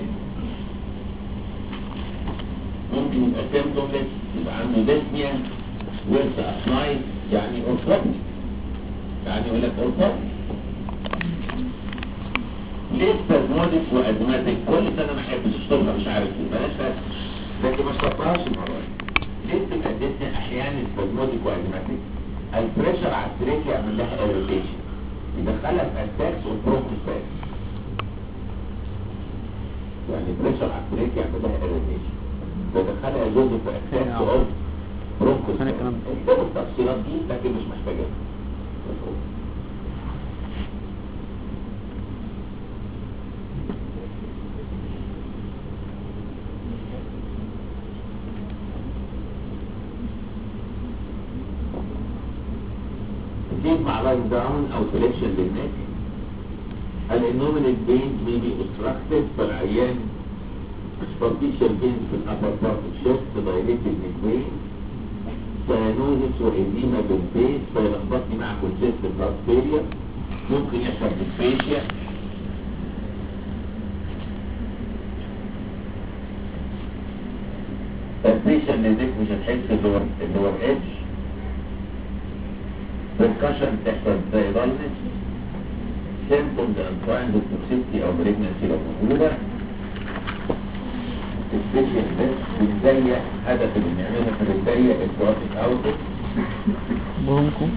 ممكن يبقى symptomless، يبقى عنده dyspnea ورث أثنايت، يعني orthotic، يعني يقول لك orthotic. ليه spasmodic وأزماتيك؟ كل سنة ما أحبش أشطبها، مش عارف ليه، بلاش فاتح، لكن ما اشطبتهاش المرة دي. ليه بتبقى dyspnea أحيانا spasmodic وأزماتيك؟ البريشر على التريك يعمل لها irritation، يدخلها في اتاكس وبروكوسباس. يعني بريشر على التريك يعمل لها irritation، يدخلها جزء في اتاكس وبروكوسباس. اكتبوا التفصيلات دي لكن مش محتاجها. مع لاين داون او سelection للنك. الانومينال بينز may be obstructed فالعيان superficial بينز في الابر بارت chest dilated neck vein، cyanosis وإديمة بالبيس فيلخبطني مع congestive heart failure، ممكن يحصل dysphagia. palpation للنك مش هتحس اللي هو الإدج. percussion تحصل زي dullness. symptoms and signs of toxicity أو malignancy لو موجودة. السبيشال بس بالزية هدف اللي بنعملها في الرساية الترافيك اوتلت برونكو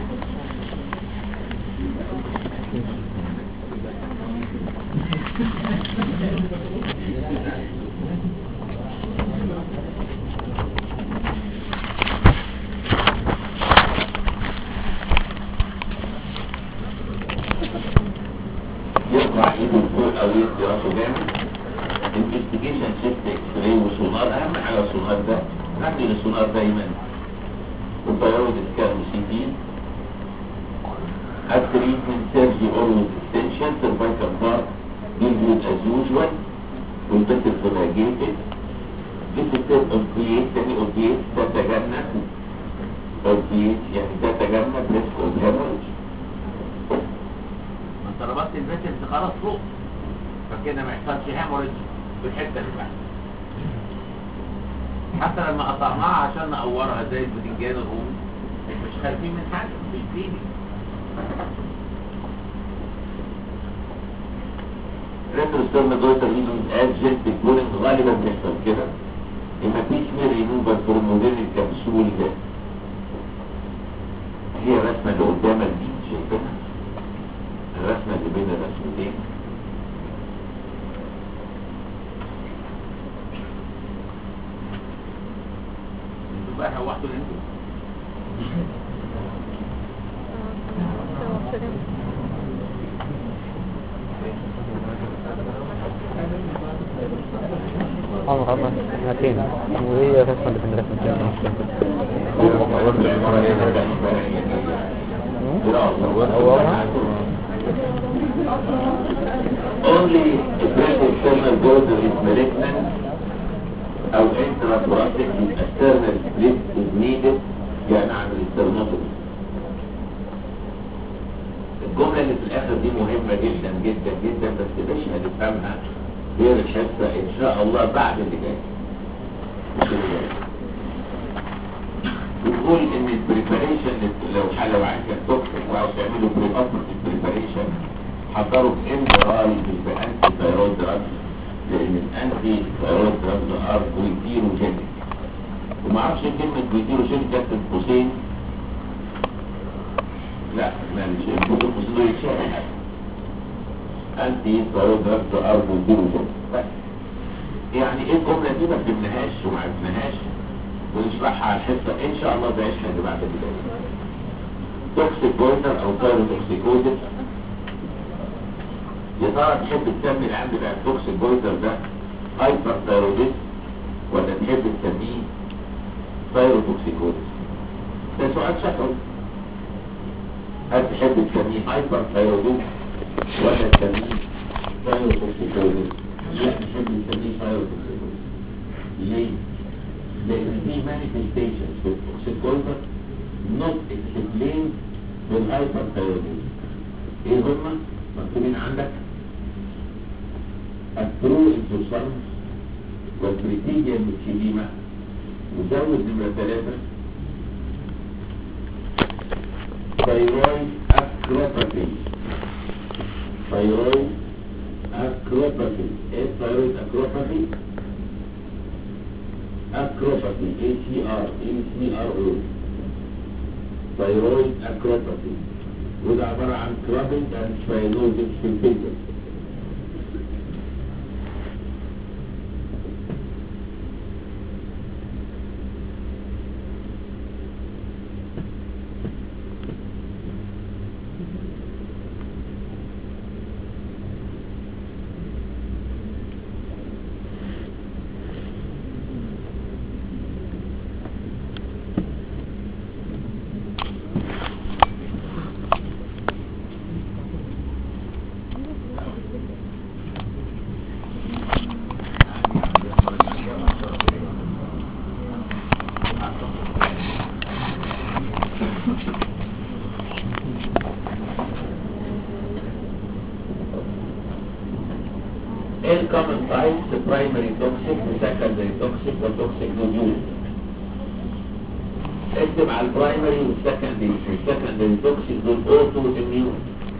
يرفع ايده لفوق او يدي راسه جامد. investigation شيفت اكس راي وسونار، اهم حاجه السونار ده، نعمل السونار دايما وثيرويد سكان وسي تي. التريتمنت سيرجي اولويز اسينشال، سيرفايكال بارت جيفيود از يوجوال والبتر فلاجيتد. فيزيتير اوبيت، تاني اوبيت تتجنب، اوبيت يعني تتجنب ريسك اوف هيموريج. ما انت ربطت الفيتنس خلاص فوق فكده ما يحصلش هيموريج في الحته اللي تحت. حتى لما قطعناها عشان نقورها زي البتنجان الروم مش خايفين من حاجه، مش بيدي. ريتروسترنال ايدون ادجنت الكولين غالبا بيحصل كده. اما فيش مير ريموفر فورمولين الكبسول ده. هي الرسمه اللي قدامك دي شايفينها؟ الرسمه اللي بين الرسمتين بقى روحتوا لانتوا عمر سنتين وهي الرسمة اللي بنرسم فيها only external border is malignant او intrathoractic external split is needed يعني عن الاسترنوتومي. الجملة اللي في الاخر دي مهمة جدا جدا جدا بس مش هنفهمها غير الحصة ان شاء الله بعد اللي جاي. مش اللي جاي. بتقول ان البريباريشن لو عايز توكسيك وعاوز تعملوا بري اوبرتيف بريباريشن حضروا اندرال بانتي ثايرويد دراجز لان الانتي ثايرويد دراجز ار كويتيروجينيك. وما اعرفش كلمه كويتيروجينيك كانت بين قوسين، لا مش بين قوسين دول يتشرح انتي ثايرويد دراجز ار كويتيروجينيك. بس يعني ايه الجمله دي ما فهمناهاش وما عرفناهاش ونشرحها على الحصه ان شاء الله بعيشها اللي بعد البدايه. توكسيك بويزر او ثايروتوكسيكوزيس. يا ترى تحب تسمي العام بتاع التوكسيك بويزر ده هايبر ثايرويديس ولا تحب تسميه ثايروتوكسيكوزيس؟ ده سؤال شكوي. هل تحب تسميه هايبر ثايرويديس ولا تسميه ثايروتوكسيكوزيس؟ لا تحب تسميه ثايروتوكسيكوزيس. ليه؟ لان في manifestations في التوكسيك بويزر not explained بالهايبر ثايرويديس. ايه هما؟ مكتوبين عندك الثرو انسوسانس والبريتيديا ميكسيديما. وزود نمرة 3 ثايرويد اكروباثي. ثايرويد اكروباثي. ايه ثايرويد اكروباثي؟ اكروباثي ACRO ثايرويد اكروباثي، وده عبارة عن كرابنج اند سباينوزيس في الفيجر. الكومن تايبس برايمري توكسيك وسكندري توكسيك وتوكسيك نوديول. اكتب على البرايمري والسكندري توكسيك دول اوتو اميون.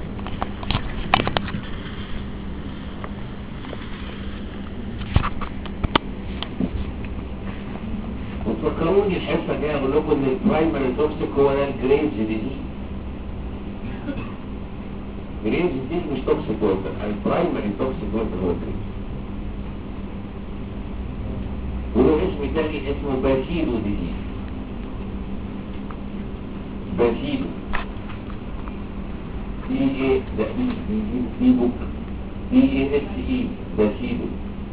وتفكروني الحصه الجايه اقول لكم ان البرايمري توكسيك هو ده الجرينز ديزيز. جرينز ديزيز مش توكسيك ووتر، البرايمري توكسيك ووتر هو جرينز. وله اسم تاني اسمه باسيلو ديزيز. باسيلو ده بوك BASE باسيلو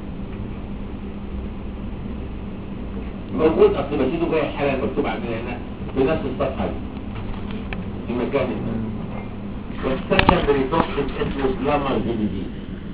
موجود. اصل باسيلو جاي الحاله المكتوب عندنا هنا في نفس الصفحه دي في مكان ما. والسكندري توكسيك اسمه بلامر ديزيز.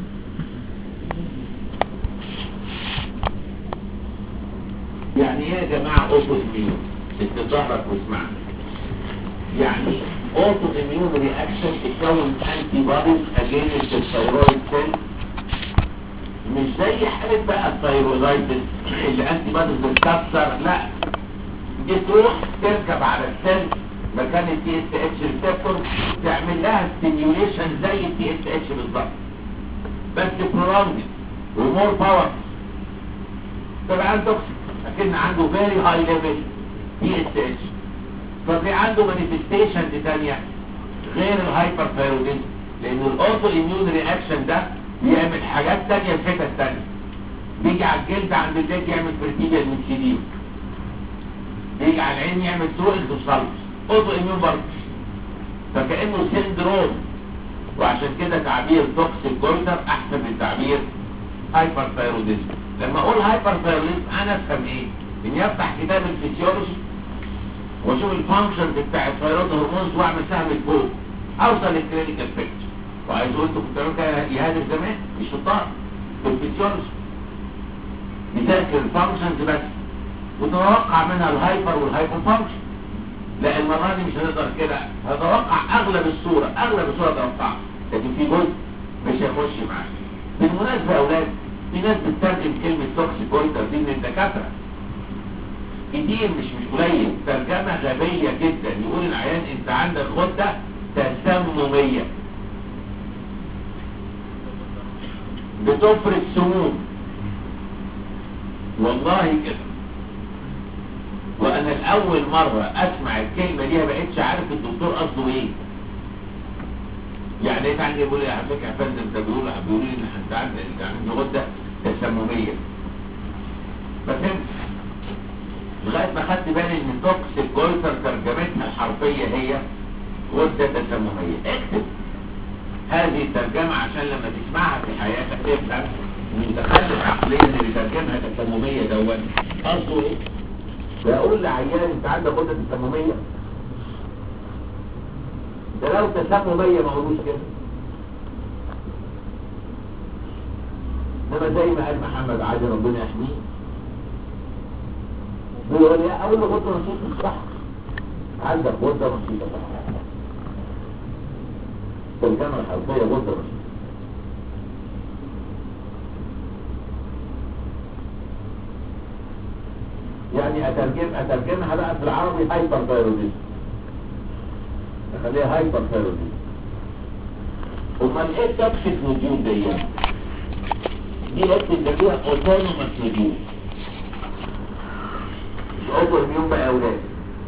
يعني ايه يا جماعه اوتو اميون؟ استظهرك واسمعني. يعني اوتو اميون رياكشن تكون انتي بوديز اجينست الثايرويد سيل، مش زي حاله بقى الثايرويدايتس اللي انتي بوديز بتكسر، لا دي تروح تركب على السيل مكان التي اس اتش ريسبتور تعمل لها ستيميوليشن زي التي اس اتش بالظبط، بس برولونج ومور باور. طبعا توكسيك لكن عنده فيري هاي ليفل تي اس اتش. ففي عنده مانيفستيشن ثانيه غير الهايبر ثايروديزم، لان الاوتو اميون رياكشن ده بيعمل حاجات ثانيه في حتت ثانيه. بيجي على الجلد عند الجلد يعمل برتيجيال ميكسيديم، بيجي على العين يعمل ثرو انسوسالس اوتو اميون برضه، فكانه سيندروم. وعشان كده تعبير توكسيك جولدر احسن من تعبير هايبر ثايروديزم. لما اقول هايبر ثايروديزم انا افهم ايه؟ اني افتح كتاب الفسيولوجي واشوف الفانكشنز بتاع الثايرويد هرمونز واعمل سهم فوق اوصل للكلينيكال بيكتشر. وعايز اقول لكم كنتوا بتعملوا كده يهادر زمان مش شطار في الفسيولوجي، نذاكر الفانكشنز بس وتتوقع منها الهايبر والهايبر فانكشن. لا المره دي مش هنقدر كده، هتوقع اغلب الصوره اتوقعها، لكن في جزء مش هيخش معاك. بالمناسبه يا اولاد في ناس بتترجم كلمه توكسيك جولدر دي من الدكاتره كتير، مش قليل، ترجمه غبيه جدا. يقول العيان انت عندك غده تسمميه بتفرز سموم. والله كده، وانا الاول مره اسمع الكلمه دي ما بقتش عارف الدكتور قصده ايه. يعني ايه يعني؟ يقول لي على فكره يا فندم ده بيقول لي ان انت عندك غده تسمميه. فهمت لغايه ما خدت بالي ان توكسيك جولتر ترجمتها الحرفيه هي غده تسمميه. اكتب هذه الترجمه عشان لما تسمعها في حياتك تفهم المتخلف عقليا اللي بيترجمها تسمميه دوت قصده ايه. بقول لعيان انت عندك غده تسمميه، ده لو تسمميه ما قولوش كده، انما زي ما قال محمد عادل ربنا يحميه بيقول لي اقول له غده نشيطه صح، عندك غده نشيطه صح، الترجمه الحرفيه غده نشيطه. يعني اترجمها بقى في العربي هايبر ثايرويدزم، اخليها هايبر ثايرويدزم. امال ايه التوكسيك نوديول دي؟ دي اكتب ده فيها اوتونومس نوديول، مش اوتو اميون بقى يا اولاد.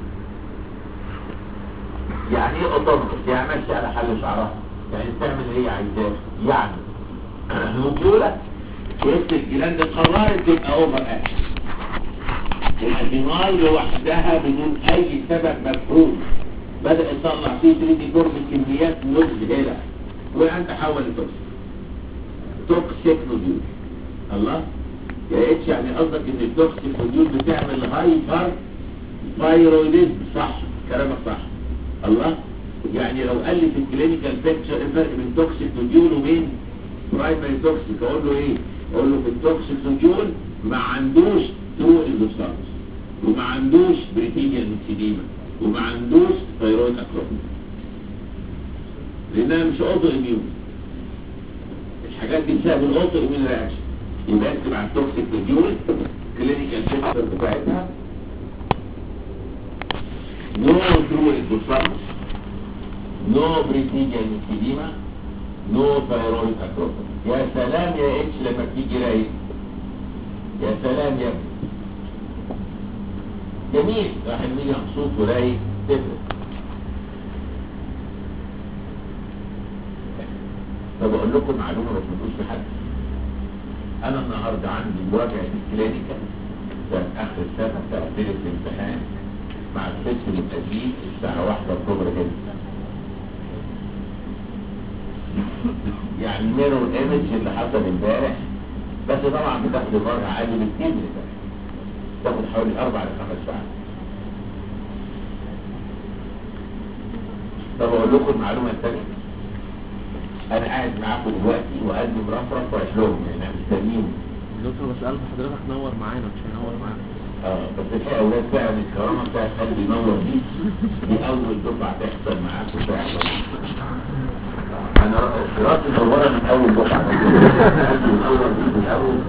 يعني ايه اوتونومس؟ يعني ماشي على حل شعرها، يعني تعمل ايه عايزاه. يعني نوديولك وسط الجلاند قررت تبقى اوفر اكشن، الادينال لوحدها بدون اي سبب مفهوم بدأ يطلع فيه 3 دي 4 بكميات مذهلة وانت حول توكسيك نوديول. الله يا اتش، يعني قصدك ان التوكسيك نوديول بتعمل هايبر ثايرويدزم؟ صح كلامك صح. الله، يعني لو قال لي في الكلينيكال بيكتشر ايه الفرق بين توكسيك نوديول وبين برايمري توكسيك، اقول له ايه؟ اقول له في التوكسيك نوديول ما عندوش ترو اندوسارس، وما عندوش بريتيجيال ميكسيديما، وما عندوش ثايرويد اكروبيس، لانها مش اوتو اميون. الحاجات دي بسبب الاوتو اميون رياكشن. يبقى اكتب على التوكسيك نوديول كلينيكال بيكتشر بتاعتها نو ترو اندوسارس، نو بريتيجيال ميكسيديما، نو ثايرويد اكروبيس. يا سلام يا اتش لما تيجي رايق، يا سلام يا ابني، جميل. واحد يجي مبسوط ورايق تفرق. طب اقول لكم معلومه ما تقولوش لحد. انا النهارده عندي مراجعه الكلينيكال بتاعت اخر السنه بتاعت ليله الامتحان مع القسم القديم الساعه 1 اكتوبر كده. يعني ميرور ايمج اللي حصل امبارح، بس طبعا بتاخد المراجعه عادي بكتير من امبارح، تاخد حوالي 4 ل 5 ساعات. طب اقول لكم المعلومه الثانيه. انا قاعد معاكم دلوقتي وقلبي مرفرف ورايح لهم، يعني انا مستنيهم. دكتور بس قلب حضرتك نور معانا مش هنور معانا. بس في اولاد فعلا الكرامه بتاعت قلبي ينور دي اول دفعه تحصل معاكم فعلا. انا راسي منوره من اول دفعه من اول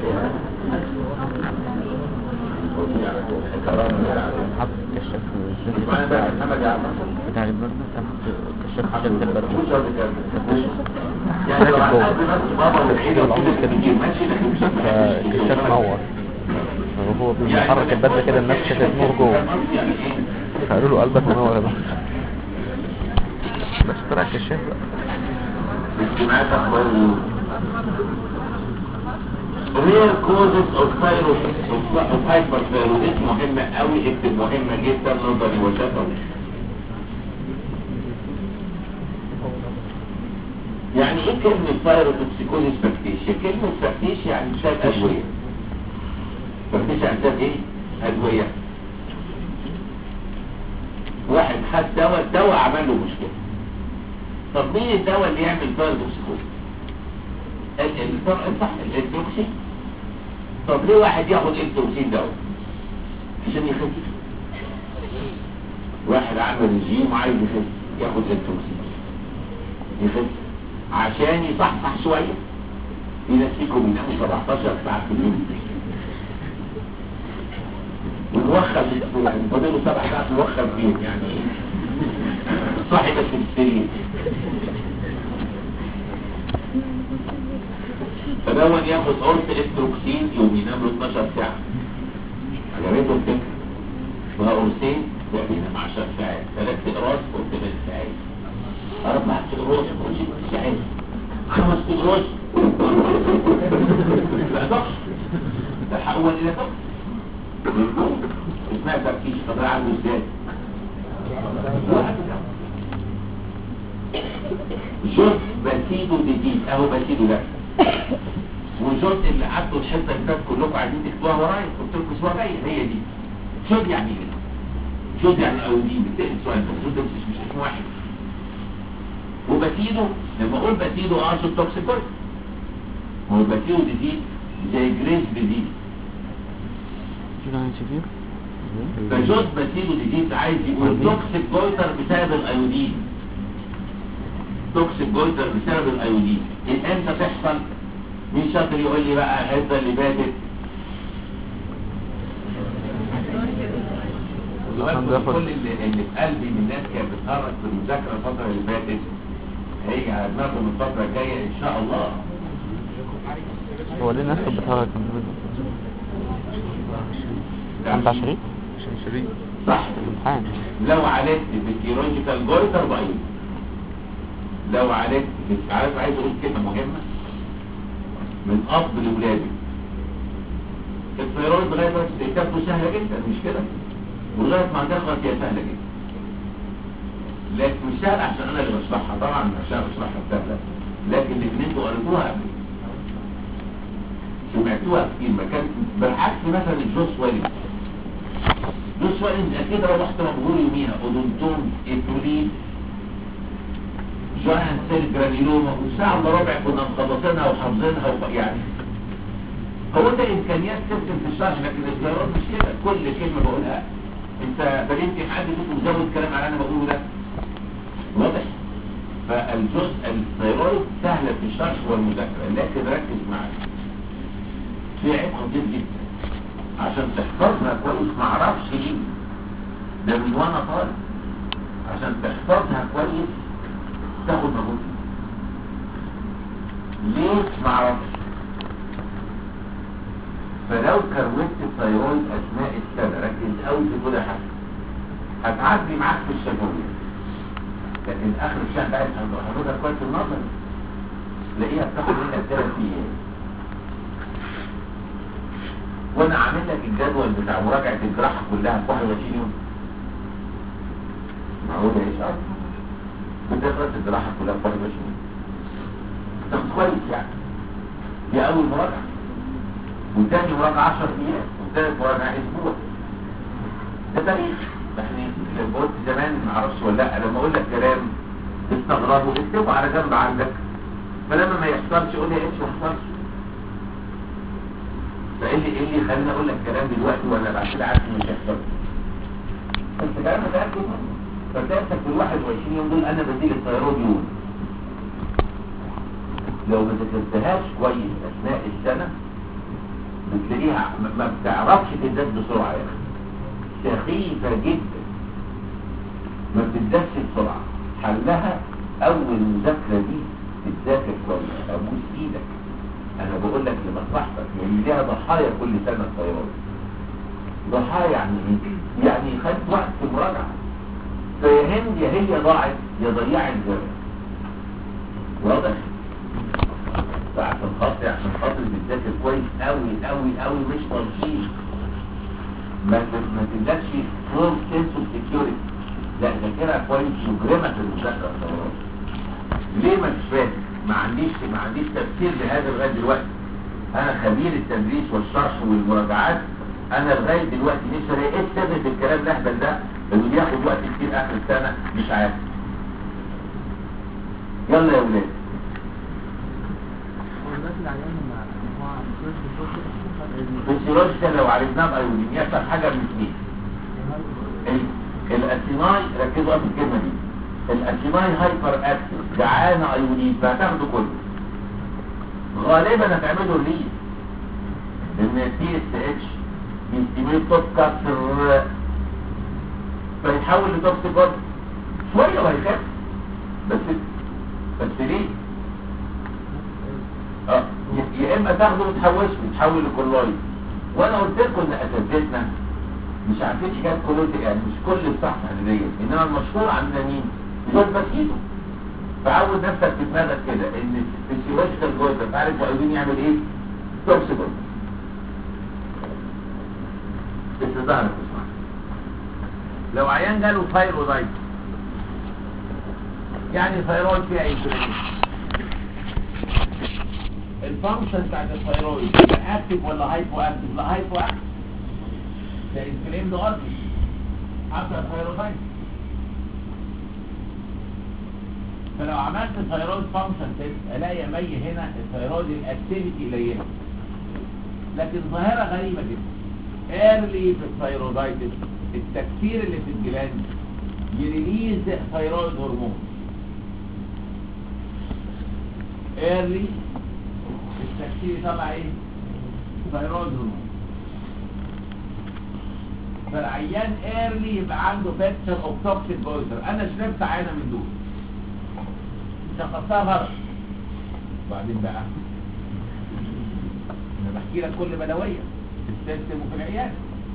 حط كشاف معانا بقى محمد يا عم بتاع البرد، كشاف شد البرد يعني لو عقد بس بابا والعيله وكده كتير ماشي، لكن فالكشاف نور وهو بيحرك البرد كده الناس شافت نور جوه، فقالوا له قلبك منور يا باشا، بس طلع الكشاف بقى. اجتماعات اخبار real causes of hyperthyroidism مهمة قوي، اكتب مهمة جدا نظري وشفوي. يعني ايه كلمة ثايروتوكسيكوزيس فاكتيشيا؟ كلمة فاكتيشيا يعني بسبب ادوية. فاكتيشيا يعني بسبب ايه؟ ادوية. واحد خد دواء عمل له مشكلة. طب مين الدواء اللي يعمل ثايروتوكسيكوزيس؟ صح الانتوكسين. طب ليه واحد ياخد انتوكسين دواء؟ عشان يخف. واحد عامل رجيم وعايز يخف ياخد انتوكسين يخف عشان يصحصح شويه. في ناس فيكم بيناموا 17 ساعه في اليوم ونوخر يعني فاضله 7 ساعات نوخر فيهم، يعني صاحي بس في السرير. فدون ياخد قرص استروكسين يوم ينام له 12 ساعة. عجبته الفكرة؟ وها قرصين ينام 10 ساعات، 3 اقراص و8 ساعات، 4 اقراص و6 ساعات، 5 اقراص. لا ضغط، تحول الى ضغط. اسمها تركيز. طب ده عنده ازاي؟ جزء بسيده جديد اهو بسيده ده، والجزء اللي قعدتوا الحصه اللي فاتت كلكم عايزين تكتبوها ورايا، قلت لكم اسمها جايه هي دي. جزء يعني ايه؟ جزء يعني اودين. بتقل سؤال بس جزء مش اسم واحد. وبسيده لما اقول بسيده اقصد توكسيكوز. هو بسيده ديزيز زي جريس ديزيز. فجزء بسيده ديزيز عايز يقول توكسيك جويتر بسبب الايودين. توكسيك جويتر بسبب الايودين. امتى تحصل؟ مين شاطر يقول لي بقى الحصه اللي فاتت؟ خدوا بالكم كل اللي في قلبي من الناس كانت بتتهرج في المذاكره الفتره اللي فاتت هيجي على دماغهم الفتره الجايه ان شاء الله. هو ليه الناس كانت بتهرج انت عشرين؟ عشان شريك صح. الامتحان لو عالجت بالكيولوجيكال جويتر ضعيف، لو عالجت عارف عايز اقول كلمه مهمه من اب لاولادي. الثيرويد لغايه دلوقتي كتابته سهله جدا مش كده؟ ولغايه ما هتخلص هي سهله جدا. لكن مش سهله عشان انا اللي بشرحها، طبعا عشان بشرحها سهله، لكن اللي انتوا قريتوها قبل سمعتوها كتير. ما كان بالعكس مثلا الجوس ويلنج، جوس ويلنج اكيد رحت مبهور يوميها اودونتوم ايتوليد جوان سيل جرانيلوما وساعه الا ربع كنا مخلصينها وحافظينها يعني هو ده امكانيات سيستم في الشرح. لكن الثيرويد مش كده، كل كلمه بقولها انت يمكن حد فيكم مزود كلام على انا بقوله ده واضح. فالجزء الثيرويد سهله في الشرح والمذاكره، لكن ركز معايا في عيب خطير جدا عشان تحفظها كويس. ما اعرفش ليه ده من وانا طالب، عشان تحفظها كويس تاخد مجهود ليه ما اعرفش. فلو كروت الثيرويد اثناء السنه ركز قوي في كل حاجه هتعدي معاك في الشفويه، لكن اخر الشهر بقى هتاخدها كويس النظر تلاقيها بتاخد منك 3 ايام. وانا عامل لك الجدول بتاع مراجعه الجراحه كلها في 21 يوم. معقول يا ايش بتخلص الجراحه كلها في 21 يوم تاخد كويس يعني. دي اول مراجعه، وتاني مراجعه 10 ايام، وثالث مراجعه اسبوع. ده تاريخ. احنا قلت زمان ما اعرفش ولا لا، لما اقول لك كلام تستغربه اكتبه على جنب عندك، فلما ما يحصلش قول لي ايش ما حصلش. فايه اللي خلاني اقول لك كلام دلوقتي وانا بعد كده عارف انه مش هيحصل؟ انت كلام متاكد منه. فتاخدك في ال 21 يوم دول انا بديك الثيرويد يوم. لو ما ذاكرتهاش كويس اثناء السنه بتلاقيها ما بتعرفش تدرس بسرعه يا اخي، سخيفه جدا ما بتدرسش بسرعه. حلها اول مذاكره دي تتذاكر كويس. ابوس ايدك انا بقول لك لمصلحتك، لان ليها ضحايا كل سنه الطيران. ضحايا يعني ايه؟ يعني خدت وقت في المراجعه، فيا هند يا هي ضاعت يا ضيعت الزمن. واضح؟ فعشان خاطر بتذاكر كويس قوي قوي قوي مش تنشيط. ما تدكش فول سنس اوف سكيورتي، لا ذاكرها كويس يجرمك المذاكره الطيران. ليه ما مش فاهم؟ ما عنديش تفسير لهذا لغايه دلوقتي. انا خبير التدريس والشرح والمراجعات، انا لغايه دلوقتي نفسي الاقي ايه سبب الكلام الاهبل ده اللي بياخد وقت كتير اخر السنه مش عارف. يلا يا ولاد. الفسيولوجيا لو عرفناها بايودين يحصل حاجه من اثنين. الاسيناي ركزوا في الكلمه دي، الاسيناي هايبر اكتف جعانه ايودين فهتاخده كله. غالبا هتعمله الريد لان التي اس اتش بيستمر توب كسر فيتحول لتوكسيكوز شويه وهيخف. بس ليه؟ يا اما تاخده وتحوشه وتحول لكولويد. وانا قلت لكم ان اساتذتنا مش عارفين حكايه كولويد، يعني مش كل الصح تحليليا، انما المشهور عندنا مين؟ جوز بسيطه. فعود نفسك في دماغك كده ان الفسيولوجيكال جوز عارف عايزين يعمل ايه؟ توكسيكوز. بس ظهرك اسمع، لو عيان جاله ثايرويدايتس يعني ثايرويد فيها انفلاميشن، الفانكشن بتاعت الثايرويد اكتف ولا هايبو اكتف؟ لا هايبو اكتف، ده انفلامد ارتي افتر ثايرويدايتس. فلو عملت ثايرويد فانكشن تيست الاقي مي هنا الثايرويد الاكتيفيتي قليله، لكن ظاهره غريبه جدا. ايرلي في الثايرويدايتس التكسير اللي في الجلاند يريليز ثايرويد هرمون. ايرلي التكسير يطلع ايه؟ ثايرويد هرمون. فالعيان ايرلي يبقى عنده بيكتشر اوف توكسيك جويتر. انا شربت عينه من دول شخصتها غلط، وبعدين بقى انا بحكي لك كل بلويه في السيستم وفي العياده.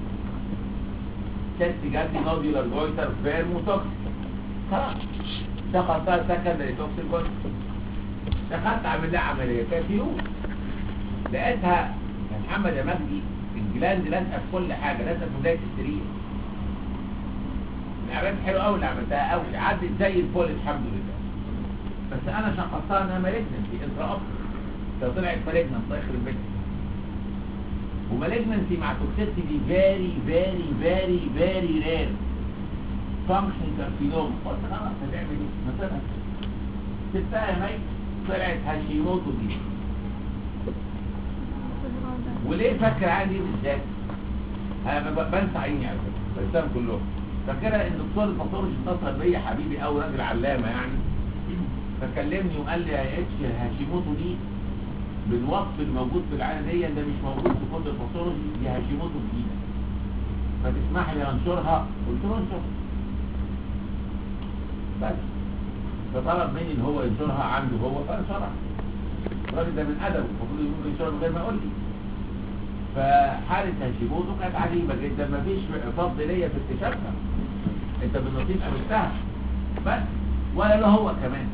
تست جاتي نوديولار جويتر فيرم وتوكسيك، خلاص شخصتها سكندري توكسيك جويتر. دخلت اعمل لها عمليه كانت يوم لقيتها يا محمد يا مجدي الجلاند لازقه في كل حاجه، لازقه في بدايه السرير. العمليات حلوه قوي اللي عملتها قوي، عدت زي الفل الحمد لله. بس انا شخصتها انها مالجنسي انترا اوبتيك. لو طلعت مالجنسي الله يخرب بيتها. ومالجنسي مع توكسيتي دي فيري فيري فيري فيري رير. فانكشن كارسينوم، قلت خلاص هتعمل ايه؟ مثلا سبتها يا ميت طلعت هاشيموتو دي. وليه فاكر عندي بالذات؟ انا بنسى عيني على فكره، بنساهم كلهم. فاكرها ان الدكتور الباثولوجي اتصل بيا حبيبي قوي، راجل علامه يعني، فكلمني وقال لي يا اتش هاشيموتو دي بالوصف الموجود في العينه دي ده مش موجود في كل الباثولوجي، دي هاشيموتو جديده. فتسمح لي انشرها؟ قلت له انشر. بس فطلب مني ان هو ينشرها عنده هو، فانشرها. الراجل ده من ادبه المفروض يقول ينشرها من غير ما يقول لي. فحالة هاشيموتو كانت عجيبة جدا، مفيش فضل ليا في اكتشافها، انت بالنصيب قابلتها بس ولا له هو كمان.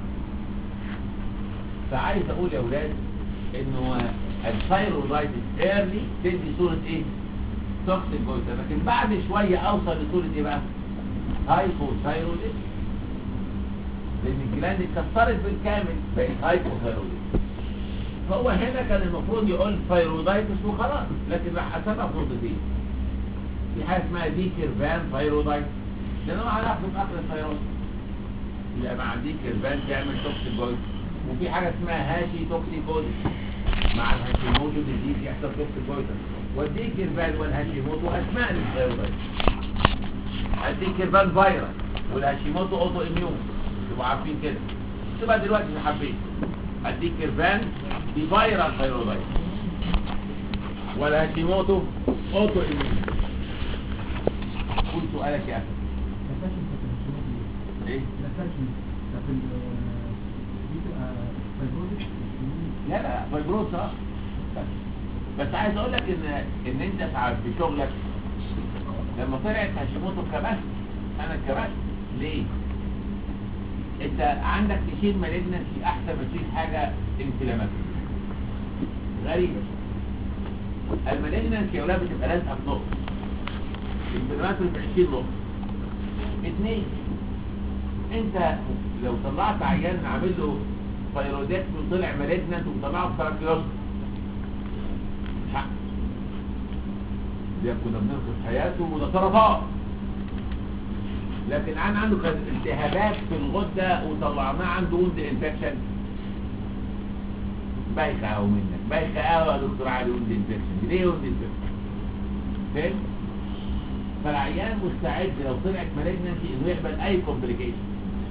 فعايز اقول يا ولاد انه الثايرويدايتس ايرلي تدي صورة ايه؟ توكسيك جويتر، لكن بعد شوية اوصل لصورة ايه بقى؟ هايبوثايروديزم، لان الجلاند اتكسرت بالكامل بقت هايبوثايروديزم. فهو هنا كان المفروض يقول ثايرويدايتس وخلاص، لكن راح حسبها في نقطتين. في حاجه اسمها دي كيرفان ثايرويدايتس، لان انا هناخده في اخر الثايرويد يبقى مع دي كيرفان تعمل توكسيك جويتر. وفي حاجه اسمها هاشي توكسيكوزيس، مع الهاشيموتو ديزيز يحصل توكسيك جويتر. والدي كيرفان والهاشيموتو اسماء للثايرويدايتس. الدي كيرفان فيروس والهاشيموتو اوتو اميون، تبقوا عارفين كده. تبقى دلوقتي اللي حبيت اديك كيرفان دي فيرال ثايرويدايتس، والهاشيموتو اوتو اميون. قول سؤالك يا اخي. ايه؟ لا لا فايبروز بس عايز اقول لك ان انت في شغلك لما طلعت هاشيموتو كبست، انا كبست ليه؟ انت عندك تشيل مالجنسي احسن ما تشيل حاجه انفلاماتوري. غريبه المالجنسي يا اولاد بتبقى لازقه في نقطه، الانفلاماتوري ب 20 نقطه. اثنين، انت لو طلعت عيان عامل له ثايرويدكتومي وطلع مالجنت وطلعه بتراكيوس حق، ده كنا بننقذ حياته وده طرفات. لكن انا عنده كانت التهابات في الغده وطلعناه عنده وند انفكشن، بايخه قوي منك، بايخه قوي يا دكتور علي. وند انفكشن ليه وند انفكشن؟ فاهم؟ فالعيان مستعد لو طلعت مالجنسي انه يقبل اي كومبليكيشن،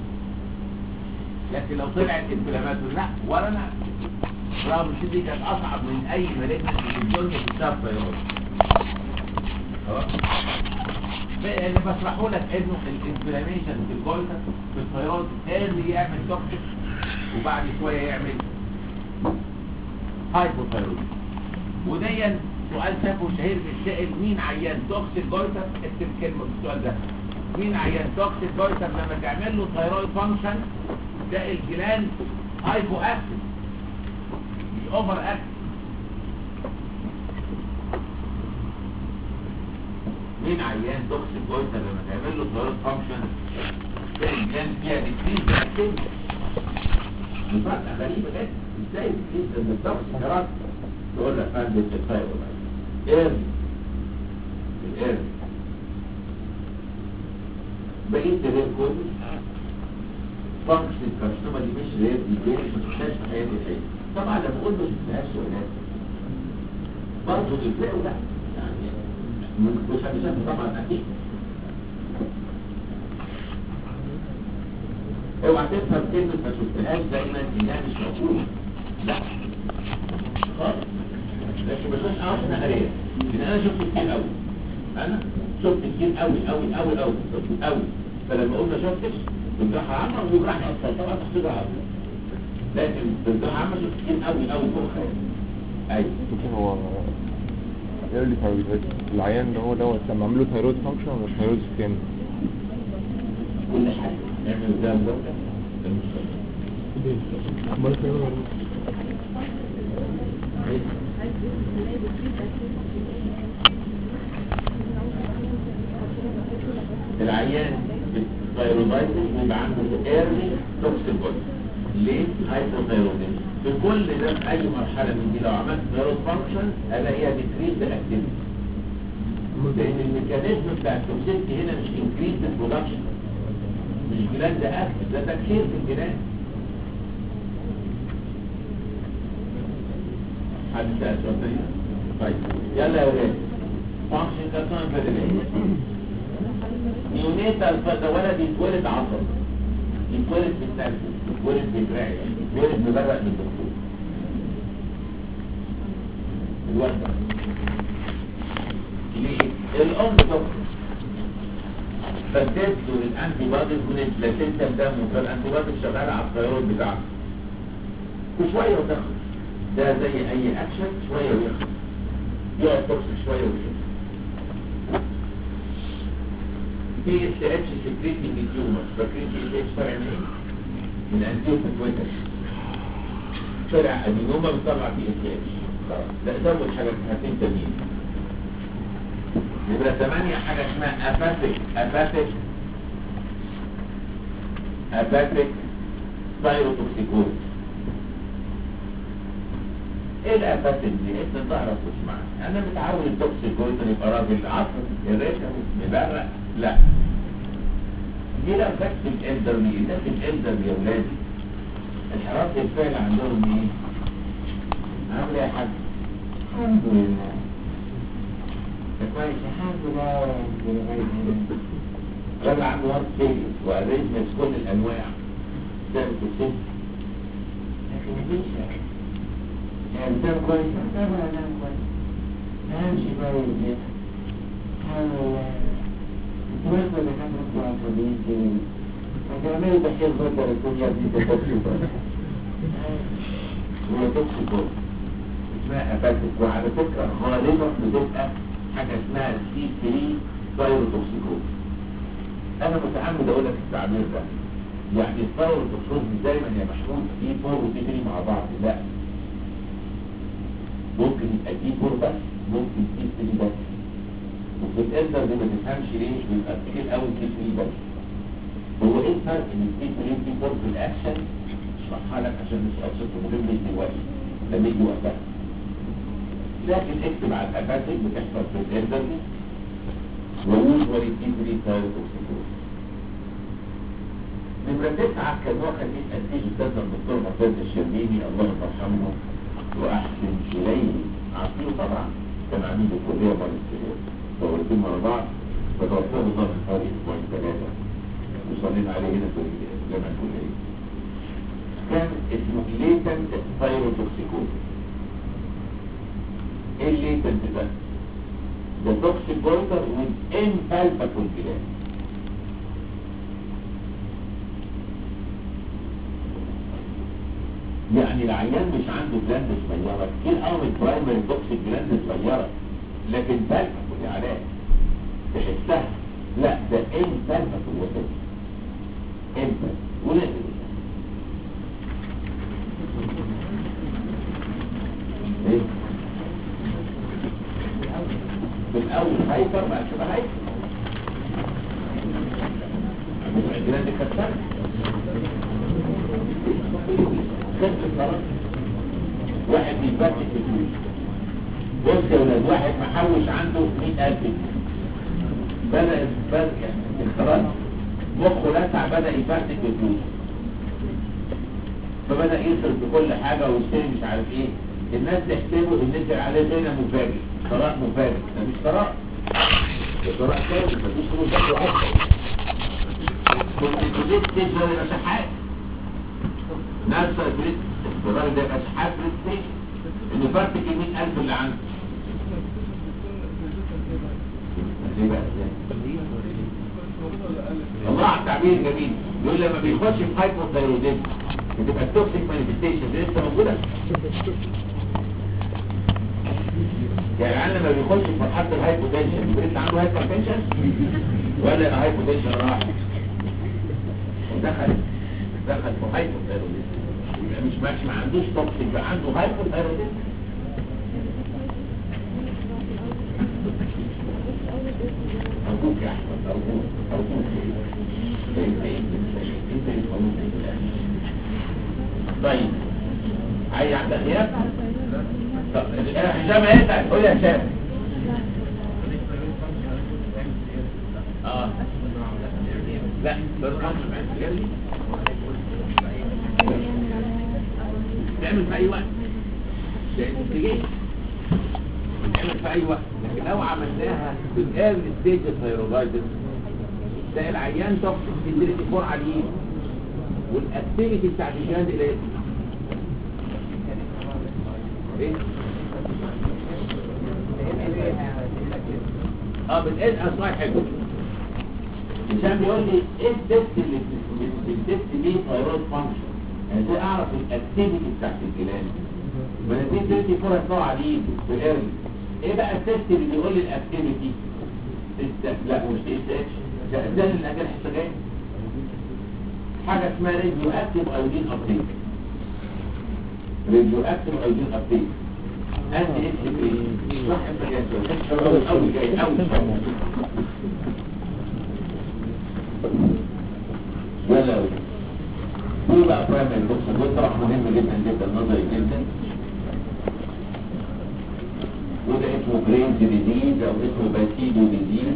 لكن لو طلعت انفلاماتوري لا ولا انا. رغم ان دي كانت اصعب من اي مالجنسي في الدنيا بسبب ثايرويد. خلاص اللي بشرحه لك انه الانفلاميشن في الجويتر في الثايرويد اللي يعمل توكسيك وبعد شويه يعمل هايبوثايرويد. وديا سؤال شافه شهير بيتسال، مين عيان توكسيك جويتر؟ اكتب كلمه في السؤال ده، مين عيان توكسيك جويتر لما تعمل له ثايرويد فانكشن ده الجلاند هايبو اكتف مش اوفر اكتف. مين عيان توكسيك جويتر لما تعمل له ثايرويد فانكشن ده الجلاند فيها ديكريز اكتيفيتي. مفاجاه غريبه جدا، ازاي ديكريز التوكسيك تقول لك عندك الثايرويد الارض بقيت غير كله فانكشن الكارسينوما دي مش رير، دي ما تشوفهاش في حياتي الحقيقيه. طبعا لما اقول ما شفتهاش سؤالات برضه تفرقوا لا يعني مش هتشوفها طبعا اكيد. اوعى تفهم كلمه ما شفتهاش دايما انها مش موجوده، لا خالص. لكن بشوف انا قريت لان انا شفت كتير قوي. انا شفت كتير قوي قوي قوي قوي قوي. فلما قلنا شفتش بالجراحه عامه وجراحه اصلا طبعا تحصيل عامه، لكن بالجراحه عامه شفت كتير قوي قوي فوق خيال. ايوه هو قال لي ثايرويد العيان ده هو دوت لما عملوا ثايرويد فانكشن ولا ثايرويد سكان؟ كل حاجه نعمل ده وده العيان بالثايرويدايتس بيبقى عنده ايرلي توكسيك. ليه؟ هايبوثايروديزم. في كل ده في اي مرحله من دي لو عملت ثايرويد فانكشن الاقيها ديكريز اكتيفيتي، لان الميكانيزم بتاع التوكسيكي هنا مش انكريز برودكشن، مش جلاند اكتف، ده تكسير في الجلاند. حد سأل سؤال تاني؟ طيب يلا يا ولاد فانكشن كارسون فيريلين نيونيتال. ده ولد يتولد عصب، يتولد بالتنفس، يتولد بالرعي، يتولد مبرق بالدكتور. الولد ليه؟ الام دكتور فادته للانتي باديز من البلاسينتا دم، فالانتي باديز شغاله على الثيرويد بتاعته وشويه وتخلص. ده زي اي اكشن شويه ويخلص، يقعد توكسيك شويه ويخلص. في اس اتش سكريتنج تيومر، فاكرين في اس اتش طالع منين؟ من انتيوب تويتر، طلع ادينوما بتطلع في اس اتش. خلاص لا زود حاجتين تانيين. نمرة 8 حاجة اسمها اباتيك ثايروتوكسيكوز. ايه الاباتيك دي؟ انت تعرف تسمعها. انا متعود التوكسيكوز يبقى راجل عصر الريشه مبرق، لا دي لا فاكس الالدرلي. الناس الالدرلي يا ولادي الحرارة الفعل عندهم ايه؟ عامل ايه يا حاج؟ الحمد لله كويس الحمد لله. راجل عنده هارت فيلير واريزمنتس كل الانواع ده بتصير، لكن مفيش يعني ده كويس طبعا انا كويس همشي بقى ولا الحمد لله. كويس ولا كان ربنا عصبيين كده ما تعملوا بحير بدر الدنيا دي تتوكسي هو توكسي اسمها اباتيك. وعلى فكره غالبا بتبقى حاجه اسمها سي 3 ثايروتوكسيكوز. انا متعمد اقول لك التعبير ده، يعني الثايروتوكسيكوز مش دايما يا محمود سي 4 وسي 3 مع بعض، لا ممكن يبقى سي 4 بس، ممكن سي 3 بس. وفي الالدر دي ما تفهمش ليه بيبقى كتير قوي سي 3 بس. هو ايه الفرق بين سي 3 وسي 4 في الاكشن؟ اشرحها لك عشان مش قصته مهم دلوقتي لما يجي وقتها. لكن اكتب على الاباتيك بتحصل في الالدر دي ويوجوالي سي 3 ثايروتوكسيكوز. نمرة 9 كان واخد اسئله استاذنا الدكتور مرتضى الشربيني الله يرحمه واحسن اليه، عارفينه طبعا، كان عميد الكليه ماجستير دورتين ورا بعض، فتوفاه الله من حوالي اسبوعين 3 وصلينا عليه هنا في الجامعه الكليه. كان اسمه ليتنت ثايروتوكسيكوز. ايه الليتنت ده؟ ده توكسيك بوينتر with impalpable gland. يعني العيان مش عنده جلاند صغيره، كتير قوي البرايمري توكسيك جلاند صغيره لكن بالبابل يا علاء تحسها، لا ده impalpable وسط impalpable ولازم ايه بالأول هايبر بعد كده هايبر عملوا عندنا دي كتر خدت القرار. واحد بيتبكت في الفلوس، بص يا ولاد، واحد محوش عنده 100,000 جنيه بدأ الخلاص مخه لسع، بدأ يفرتك في الفلوس، فبدأ يصرف بكل حاجة ويشتري مش عارف ايه. الناس تحسبه ان انت عليه زينة مفاجئ، قراء مفاجئ، ده مش قراء، ده قراء ثاني، مفيش فلوس دخل اصلا. كنت تريد تجري مساحات نفسه تريد الراجل ده مساحات تريد انه فرتك 100,000 اللي عنده. ليه بقى الله على التعبير الجميل. يقول لما بيخش في هايبوثايروديزم بتبقى التوكسيك مانيفستيشن لسه موجوده. يعني العيان لما بيخش في مرحله الهايبوتنشن يبقى لسه عنده هايبرتنشن ولا الهايبوتنشن راح دخل في هايبوثايروديزم، يبقى مش ماشي ما عندوش توكسيك بقى عنده هايبوثايروديزم. أرجوك يا أحمد أرجوك طيب عايز عندك غياب؟ طب حسام يسأل قول يا حسام. لا بس تعمل في أي وقت تجي بنعمل في اي وقت، لكن لو عملناها في الايرلي ستيج الثايرويدز تلاقي العيان توكسيك سنسيتيفيتي 4 عاليين والاكتيفيتي بتاعت الجهاز قليله. ايه؟ بتقل اصلا حلو. عشان بيقول لي ايه التست اللي بتست بيه ثايرويد فانكشن، يعني ازاي اعرف الاكتيفيتي بتاعت الجهاز؟ بنتين 34 هيطلعوا عاليين في الايرلي. ايه بقى التست اللي بيقول لي الاكتيفيتي؟ لا مش اس اتش، ده الاجل الحسابيه حاجه اسمها راديو اكتيف ايودين ابتيك. راديو اكتيف ايودين ابتيك انتي اتش 3 صح انت جاي قوي جاي قوي ولا هو بقى برايمري بص ده طرح مهم جدا جدا نظري جدا، وده اسمه برينز ديزيز او اسمه باسيدو ديزيز،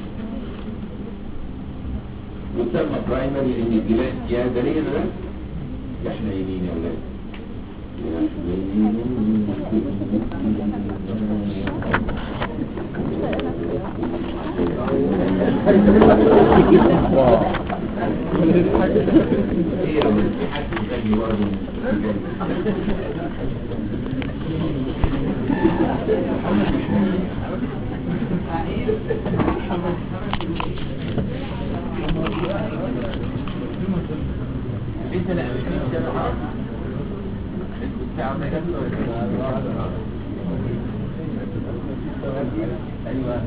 ويسمى برايمري لان الجلاس يا دليل ده احنا يمين يا ولاد انت لا ايوه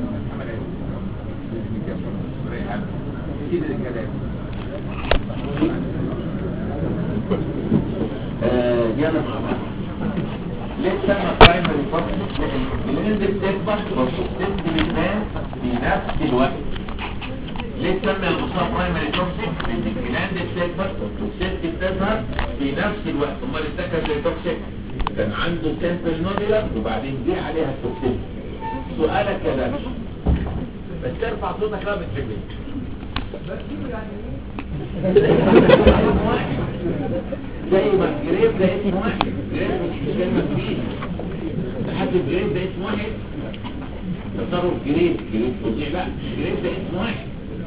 كده الكلام. يلا مع بعض. ليه سمى برايمري فانكشن؟ لان بتكبر وبتبتدي بالناس في نفس الوقت. ليه سمى المصاب برايمري توكسيك؟ لان الجلاند بتكبر والست بتظهر في نفس الوقت. امال الذكر زي توكسيك كان عنده سيمبل نوديلر وبعدين جه عليها التوكسيك. سؤالك يا درش بس ترفع صوتك بقى بتحبني زي ما الجريب ده اسم واحد، جريب مش كلمة كبيرة لحد الجريب ده اسم واحد. تصرف جريب فظيع، لا جريب ده اسم واحد.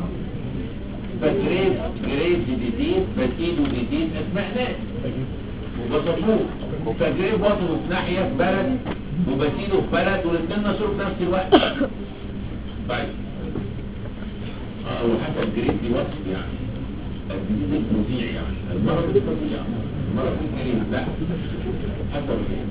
فجريب جديد بسيدو جديد اسماء ناس وبصفوه، فجريب وصلوا في ناحية في بلد وبسيدو في بلد والاثنين نشروا في نفس الوقت. طيب وحتى الجريب دي وصف يعني الجديد الفظيع يعني المرض الفظيع المرض الجريب لا حتى الجريب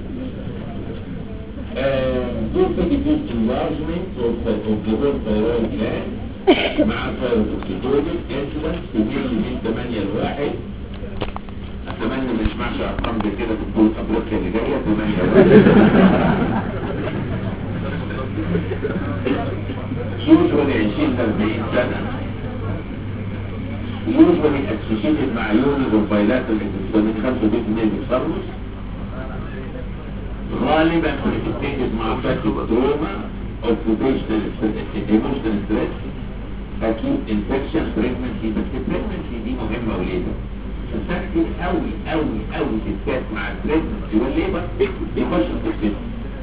دول في جزء enlargement of the whole thyroid gland مع thyrotoxicosis incidence في من 8 ل1. اتمنى ما نسمعش ارقام زي كده في بطولة افريقيا اللي جايه. 8 usually 20 ل 40 سنه usually associated مع unit of bilateral extended 65% بالصرمس غالبا associated مع فاتو تروما occupational emotional stress acute infection pregnancy. بس pregnancy دي مهمة وليدة عشان كتير قوي تتكات مع البريجنسي والليبر بيخشوا في الكتب.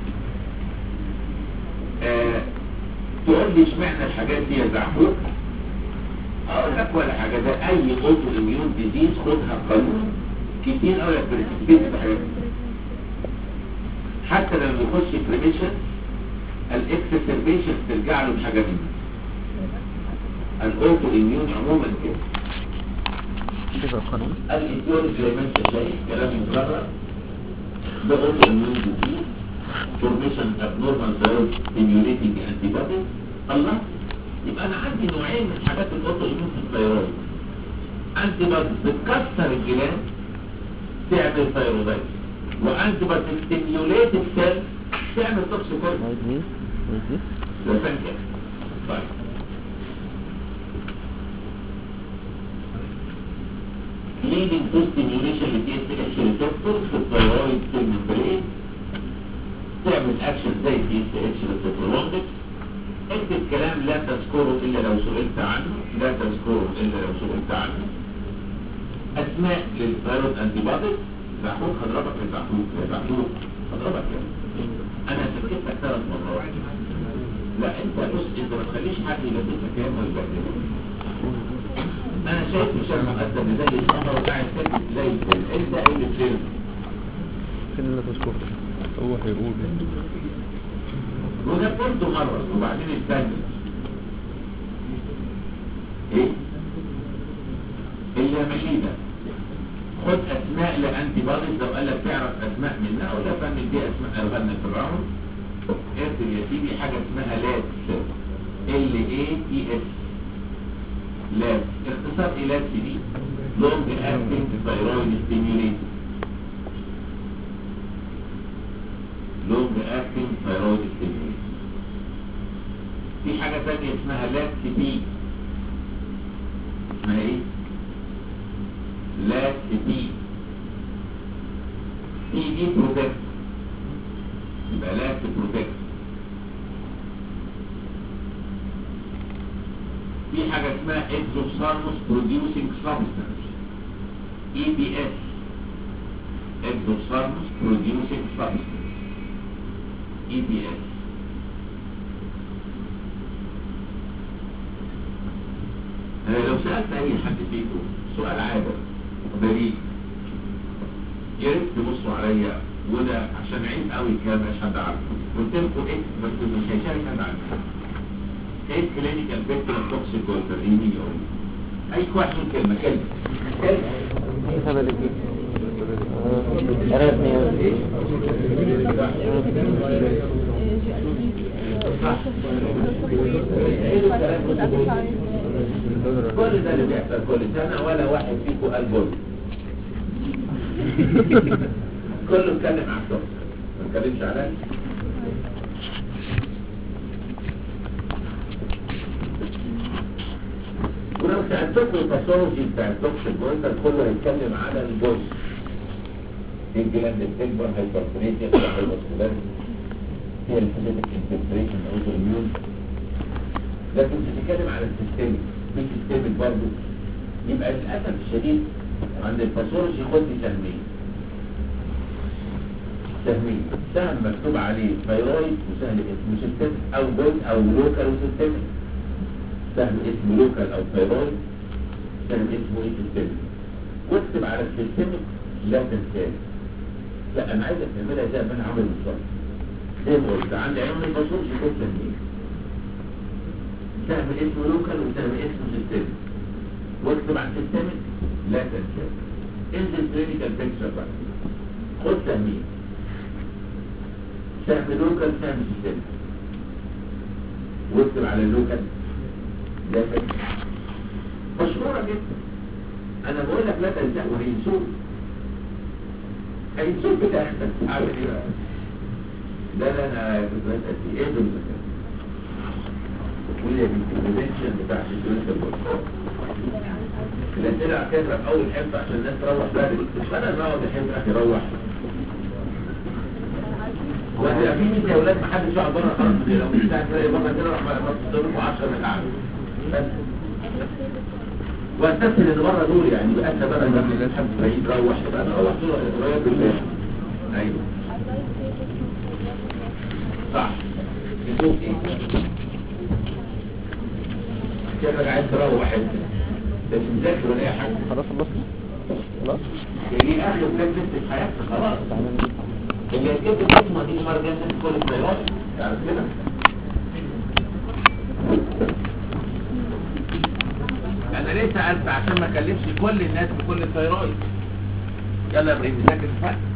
تقول لي اشمعنى الحاجات دي يا زعفور؟ اقول لك ولا حاجة، ده اي اوتو اميون ديزيز خدها قانون كتير قوي بريسبيت بحاجات. حتى لما يخش في ريميشن الاكسسربيشن ترجع له بحاجة منه. الاوتو اميون عموما كده. كده القانون. الايديولوجي زي ما انت شايف كلام مكرر، ده اوتو اميون ديزيز فورميشن ابنورمال ثايرويد ستيميوليتنج انتي بوديز. الله، يبقى انا عندي نوعين من حاجات الاوتو اميون في الثايرويد. انتي بوديز بتكسر الجلاند تعمل ثايرويدايتس، وانتي بوديز ستيميوليت السيل تعمل توكسيكوز. ده فاهم كده؟ طيب leading to stimulation of TSH receptors في الثايرويد في الممبرين تعمل اكشن زي TSH receptor. اكتب كلام لا تذكره الا لو سئلت عنه، لا تذكره الا لو سئلت عنه. اسماء للثايرويد انتي بوديز. زحوق هضربك لزحوق هضربك كده. انا سكتك 3 مرات. لا انت بص، انت ما تخليش حد يلبسك كلام ويبهدلك. انا شايف مشان مقدم زي القمر وقاعد ساكت زي الفل. انت ايه اللي بتعمل؟ فين اللي تذكره؟ هو هيقول وده قلته مرة وبعدين الثاني ايه؟ اللي مشيدة خد اسماء لانتي بوديز. لو قال لك تعرف اسماء منها ولا فن دي اسماء الغنى في الراوند. ارسل يا سيدي حاجة اسمها لاتس LATS لاتس، اختصار ايه لاتس دي؟ لونج اكتنج ثايرويد ستيميوليتر. لونج اكتنج ثايرويد ستيميوليتر. في حاجة تانية اسمها لاتس بي. اسمها ايه؟ لاتس بي. بي دي بروتكت، يبقى لاتس بروتكت. في حاجة اسمها exophthalmos producing substance EPS exophthalmos producing substance EPS. لو سألت اي حد فيكم سؤال عابر بريء يا ريت تبصوا عليا، وده عشان عيب قوي الكلام مش حد عارفه. قلت لكم ايه بس مش هيشارك حد عارفه. ايه كلينيكال بيكتر توكسيك والتريمي يقول اي واحد كلمه هذا اللي عرفني كل ده اللي بيحصل كل سنه ولا واحد فيكم قال جول. كله اتكلم عن التوكسيك ما اتكلمش عليا. ولو سألتكم الباثولوجي بتاع التوكسيك جوينتر كله هيتكلم على الجزء. الجلاند بتكبر، هايبرتريتيا، هايبرتريتيا، هي الفيزيتك انفلتريشن اوتو اميون. لكن بتتكلم على السيستم في سيستم برضه. يبقى للاسف الشديد عند الباثولوجي خد سهمين. سهم مكتوب عليه ثايرويد وسهم اسمه سيستم او جزء او لوكال وسيستم. سهم اسمه لوكال او ثايرويد، سهم اسمه ايه سيستم. واكتب على السيستم لا تنساه. لا انا عايزك تعملها زي ما انا عامل بالظبط. زي ما قلت عندي عيون الباثولوجي خد سهمين. سهم اسمه لوكال وسهم اسمه سيستم. واكتب على السيستم لا تنساه. انزل كلينيكال بيكتشر بقى. خد سهمين. سهم لوكال سهم سيستم. واكتب على اللوكال لا تنسى. مشهورة جدا. انا بقول لك لا تنسى وهينسوك. هينسوك بتاعتك. عامل ايه بقى؟ لا انا كنت بسأل في ايه بالمكان. وهي بالكونفنشن بتاع الشيكولاتة البطاقة. الاسئلة هتضرب اول حفة عشان الناس تروح بدري. انا بقعد احب اخي روح. وهتبقى في ميزة يا ولاد محدش يقعد بره الارض. لو مش بتاعت تلاقي بره كده راح تصدركوا 10 من العالم. بس واستفسر ان بره دول يعني بقى احنا بقى لما الناس حد بعيد روح تبقى نروح دول قريب بالله. ايوه صح. نشوف ايه كده عايز تروح انت بس مذاكر ولا اي حاجه. خلاص خلاص دي اخر بلاد في حياتك خلاص. اللي هتجيب اسمه دي المره الجايه تدخل الطيارات تعرف كده. ليه سألت؟ عشان ما اكلمش كل الناس بكل الثيرويد. يلا يا ابراهيم ذاكر الفرق.